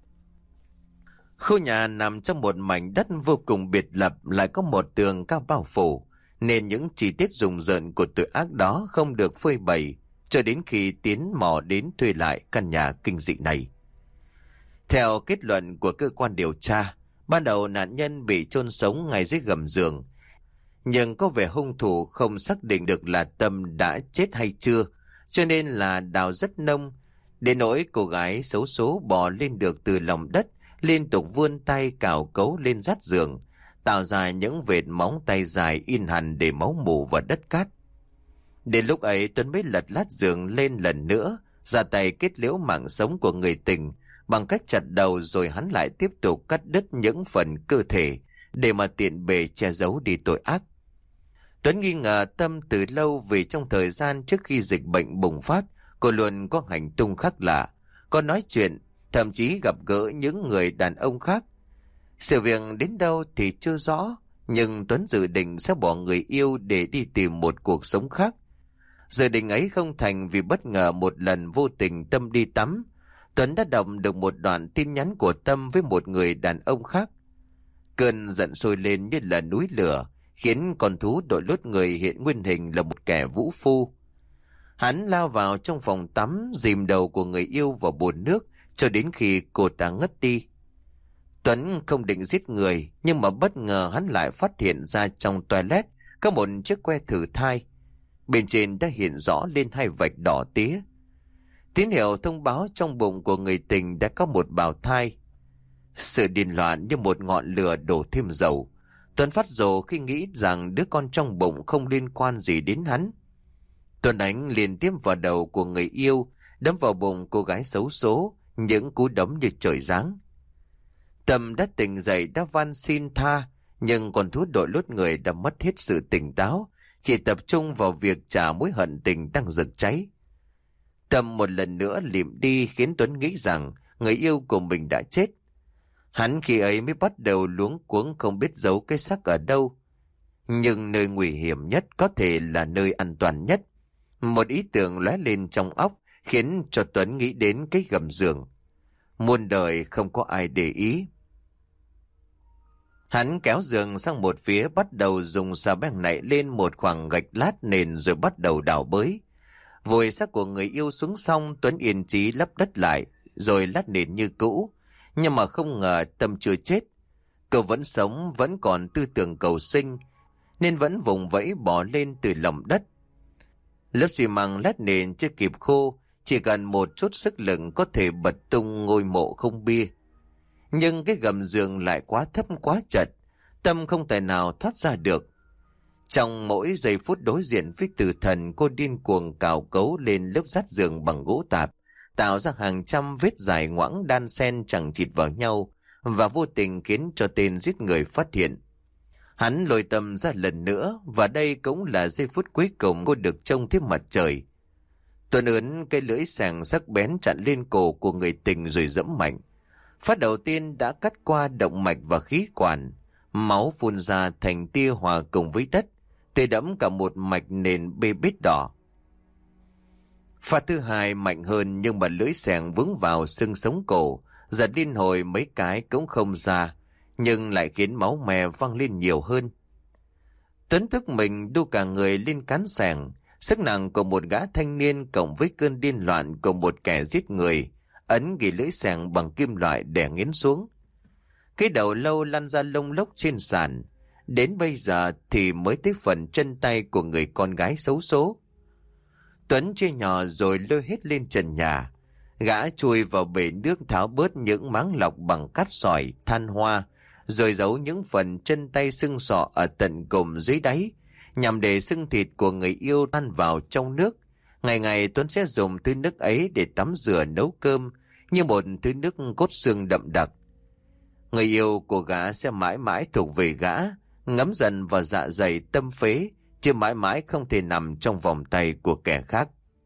Khu nhà nằm trong một mảnh đất vô cùng biệt lập, lại có một tường cao bao phủ, nên những chi tiết rùng rợn của tội ác đó không được phơi bày cho đến khi Tiến mò đến thuê lại căn nhà kinh dị này. Theo kết luận của cơ quan điều tra, ban đầu nạn nhân bị chôn sống ngay dưới gầm giường, nhưng có vẻ hung thủ không xác định được là Tâm đã chết hay chưa, cho nên là đào rất nông, đến nỗi cô gái xấu số bò lên được từ lòng đất, liên tục vươn tay cào cấu lên rát giường, tạo ra những vệt móng tay dài in hẳn để máu mù vào đất cát. Đến lúc ấy Tuấn mới lật lát giường lên lần nữa, ra tay kết liễu mạng sống của người tình bằng cách chặt đầu, rồi hắn lại tiếp tục cắt đứt những phần cơ thể để mà tiện bề che giấu đi tội ác. Tuấn nghi ngờ Tâm từ lâu vì trong thời gian trước khi dịch bệnh bùng phát, cô luôn có hành tung khác lạ, có nói chuyện, thậm chí gặp gỡ những người đàn ông khác. Sự việc đến đâu thì chưa rõ, nhưng Tuấn dự định sẽ bỏ người yêu để đi tìm một cuộc sống khác. Dự định ấy không thành vì bất ngờ một lần vô tình Tâm đi tắm, Tuấn đã đọc được một đoạn tin nhắn của Tâm với một người đàn ông khác. Cơn giận sôi lên như là núi lửa, khiến con thú đội lốt người hiện nguyên hình là một kẻ vũ phu. Hắn lao vào trong phòng tắm, dìm đầu của người yêu vào bồn nước cho đến khi cô ta ngất đi. Tuấn không định giết người, nhưng mà bất ngờ hắn lại phát hiện ra trong toilet có một chiếc que thử thai. Bên trên đã hiện rõ lên hai vạch đỏ tía. Tín hiệu thông báo trong bụng của người tình đã có một bào thai. Sự điên loạn như một ngọn lửa đổ thêm dầu. Tuấn phát rồ khi nghĩ rằng đứa con trong bụng không liên quan gì đến hắn. Tuấn đánh liên tiếp vào đầu của người yêu, đấm vào bụng cô gái xấu số, những cú đấm như trời giáng. Tâm đã tỉnh dậy, đã van xin tha, nhưng con thú đội lốt người đã mất hết sự tỉnh táo, chỉ tập trung vào việc trả mối hận tình đang rực cháy. Tâm một lần nữa lìm đi khiến Tuấn nghĩ rằng người yêu của mình đã chết. Hắn khi ấy mới bắt đầu luống cuống không biết giấu cái xác ở đâu. Nhưng nơi nguy hiểm nhất có thể là nơi an toàn nhất. Một ý tưởng lóe lên trong óc khiến cho Tuấn nghĩ đến cái gầm giường. Muôn đời không có ai để ý. Hắn kéo giường sang một phía, bắt đầu dùng xà beng nạy lên một khoảng gạch lát nền rồi bắt đầu đào bới. Vùi xác của người yêu xuống xong, Tuấn yên chí lấp đất lại rồi lát nền như cũ. Nhưng mà không ngờ Tâm chưa chết. Cậu vẫn sống, vẫn còn tư tưởng cầu sinh, nên vẫn vùng vẫy bò lên từ lòng đất. Lớp xi măng lát nền chưa kịp khô, chỉ cần một chút sức lực có thể bật tung ngôi mộ không bia. Nhưng cái gầm giường lại quá thấp quá chật, Tâm không thể nào thoát ra được. Trong mỗi giây phút đối diện với tử thần, cô điên cuồng cào cấu lên lớp dát giường bằng gỗ tạp, tạo ra hàng trăm vết dài ngoãng đan xen chằng chịt vào nhau, và vô tình khiến cho tên giết người phát hiện. Hắn lôi Tâm ra lần nữa, và đây cũng là giây phút cuối cùng cô được trông thấy mặt trời. Tuấn ướn cái lưỡi xẻng sắc bén chặn lên cổ của người tình rồi giẫm mạnh. Phát đầu tiên đã cắt qua động mạch và khí quản, máu phun ra thành tia hòa cùng với đất, tê đẫm cả một mạch nền bê bết đỏ. Phát thứ hai mạnh hơn, nhưng mà lưỡi xẻng vướng vào xương sống cổ, giật liên hồi mấy cái cũng không ra, nhưng lại khiến máu me văng lên nhiều hơn. Tuấn thức mình đu cả người lên cán xẻng, sức nặng của một gã thanh niên cộng với cơn điên loạn của một kẻ giết người, ấn ghi lưỡi xẻng bằng kim loại đè nghiến xuống. Cái đầu lâu lăn ra lông lốc trên sàn, đến bây giờ thì mới tới phần chân tay của người con gái xấu số. Tuấn chia nhỏ rồi lôi hết lên trần nhà. Gã chui vào bể nước tháo bớt những máng lọc bằng cát sỏi, than hoa, rồi giấu những phần chân tay xương sọ ở tận cùng dưới đáy, nhằm để xương thịt của người yêu tan vào trong nước. Ngày ngày Tuấn sẽ dùng thứ nước ấy để tắm rửa nấu cơm, như một thứ nước cốt xương đậm đặc. Người yêu của gã sẽ mãi mãi thuộc về gã, ngấm dần vào dạ dày tâm phế, chứ mãi mãi không thể nằm trong vòng tay của kẻ khác.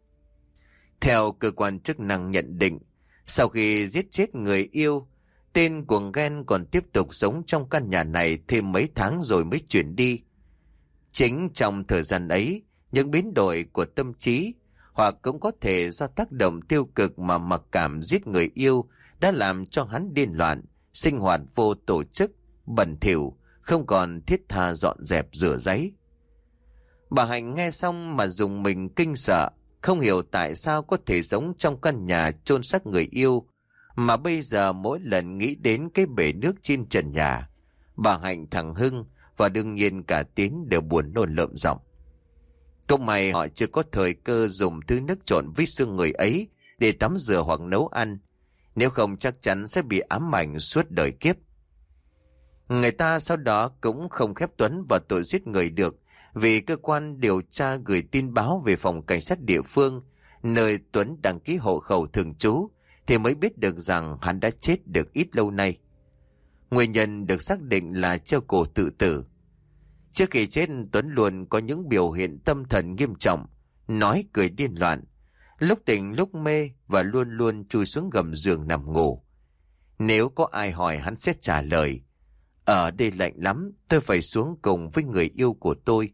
Theo cơ quan chức năng nhận định, sau khi giết chết người yêu, tên của Ghen còn tiếp tục sống trong căn nhà này thêm mấy tháng rồi mới chuyển đi. Chính trong thời gian ấy, những biến đổi của tâm trí, hoặc cũng có thể do tác động tiêu cực mà mặc cảm giết người yêu, đã làm cho hắn điên loạn, sinh hoạt vô tổ chức, bẩn thỉu, không còn thiết tha dọn dẹp rửa ráy. Bà Hạnh nghe xong mà dùng mình kinh sợ, không hiểu tại sao có thể sống trong căn nhà chôn xác người yêu, mà bây giờ mỗi lần nghĩ đến cái bể nước trên trần nhà, bà Hạnh, thằng Hưng và đương nhiên cả Tiến đều buồn nôn lợm giọng. Cũng may họ chưa có thời cơ dùng thứ nước trộn với xương người ấy để tắm rửa hoặc nấu ăn, nếu không chắc chắn sẽ bị ám ảnh suốt đời kiếp. Người ta sau đó cũng không khép Tuấn vào tội giết người được, vì cơ quan điều tra gửi tin báo về phòng cảnh sát địa phương nơi Tuấn đăng ký hộ khẩu thường trú, thì mới biết được rằng hắn đã chết được ít lâu nay. Nguyên nhân được xác định là treo cổ tự tử. Trước khi chết, Tuấn luôn có những biểu hiện tâm thần nghiêm trọng, nói cười điên loạn, lúc tỉnh lúc mê, và luôn luôn chui xuống gầm giường nằm ngủ. Nếu có ai hỏi hắn sẽ trả lời: Ở đây lạnh lắm, tôi phải xuống cùng với người yêu của tôi.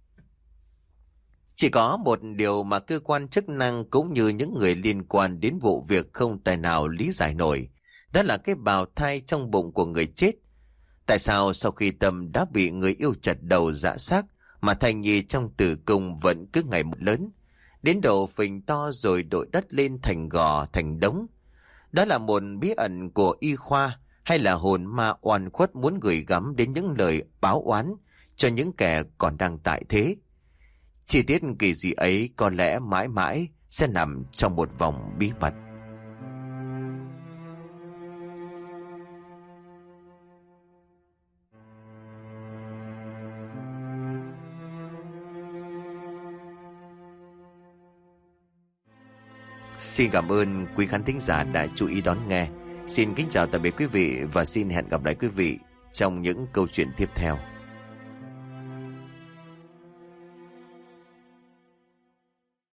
Chỉ có một điều mà cơ quan chức năng cũng như những người liên quan đến vụ việc không tài nào lý giải nổi. Đó là cái bào thai trong bụng của người chết. Tại sao sau khi Tâm đã bị người yêu chặt đầu dã xác mà thai nhi trong tử cung vẫn cứ ngày một lớn, đến độ phình to rồi đội đất lên thành gò thành đống? Đó là một bí ẩn của y khoa hay là hồn ma oan khuất muốn gửi gắm đến những lời báo oán cho những kẻ còn đang tại thế? Chi tiết kỳ dị ấy có lẽ mãi mãi sẽ nằm trong một vòng bí mật. Xin cảm ơn quý khán thính giả đã chú ý đón nghe. Xin kính chào tạm biệt quý vị và xin hẹn gặp lại quý vị trong những câu chuyện tiếp theo.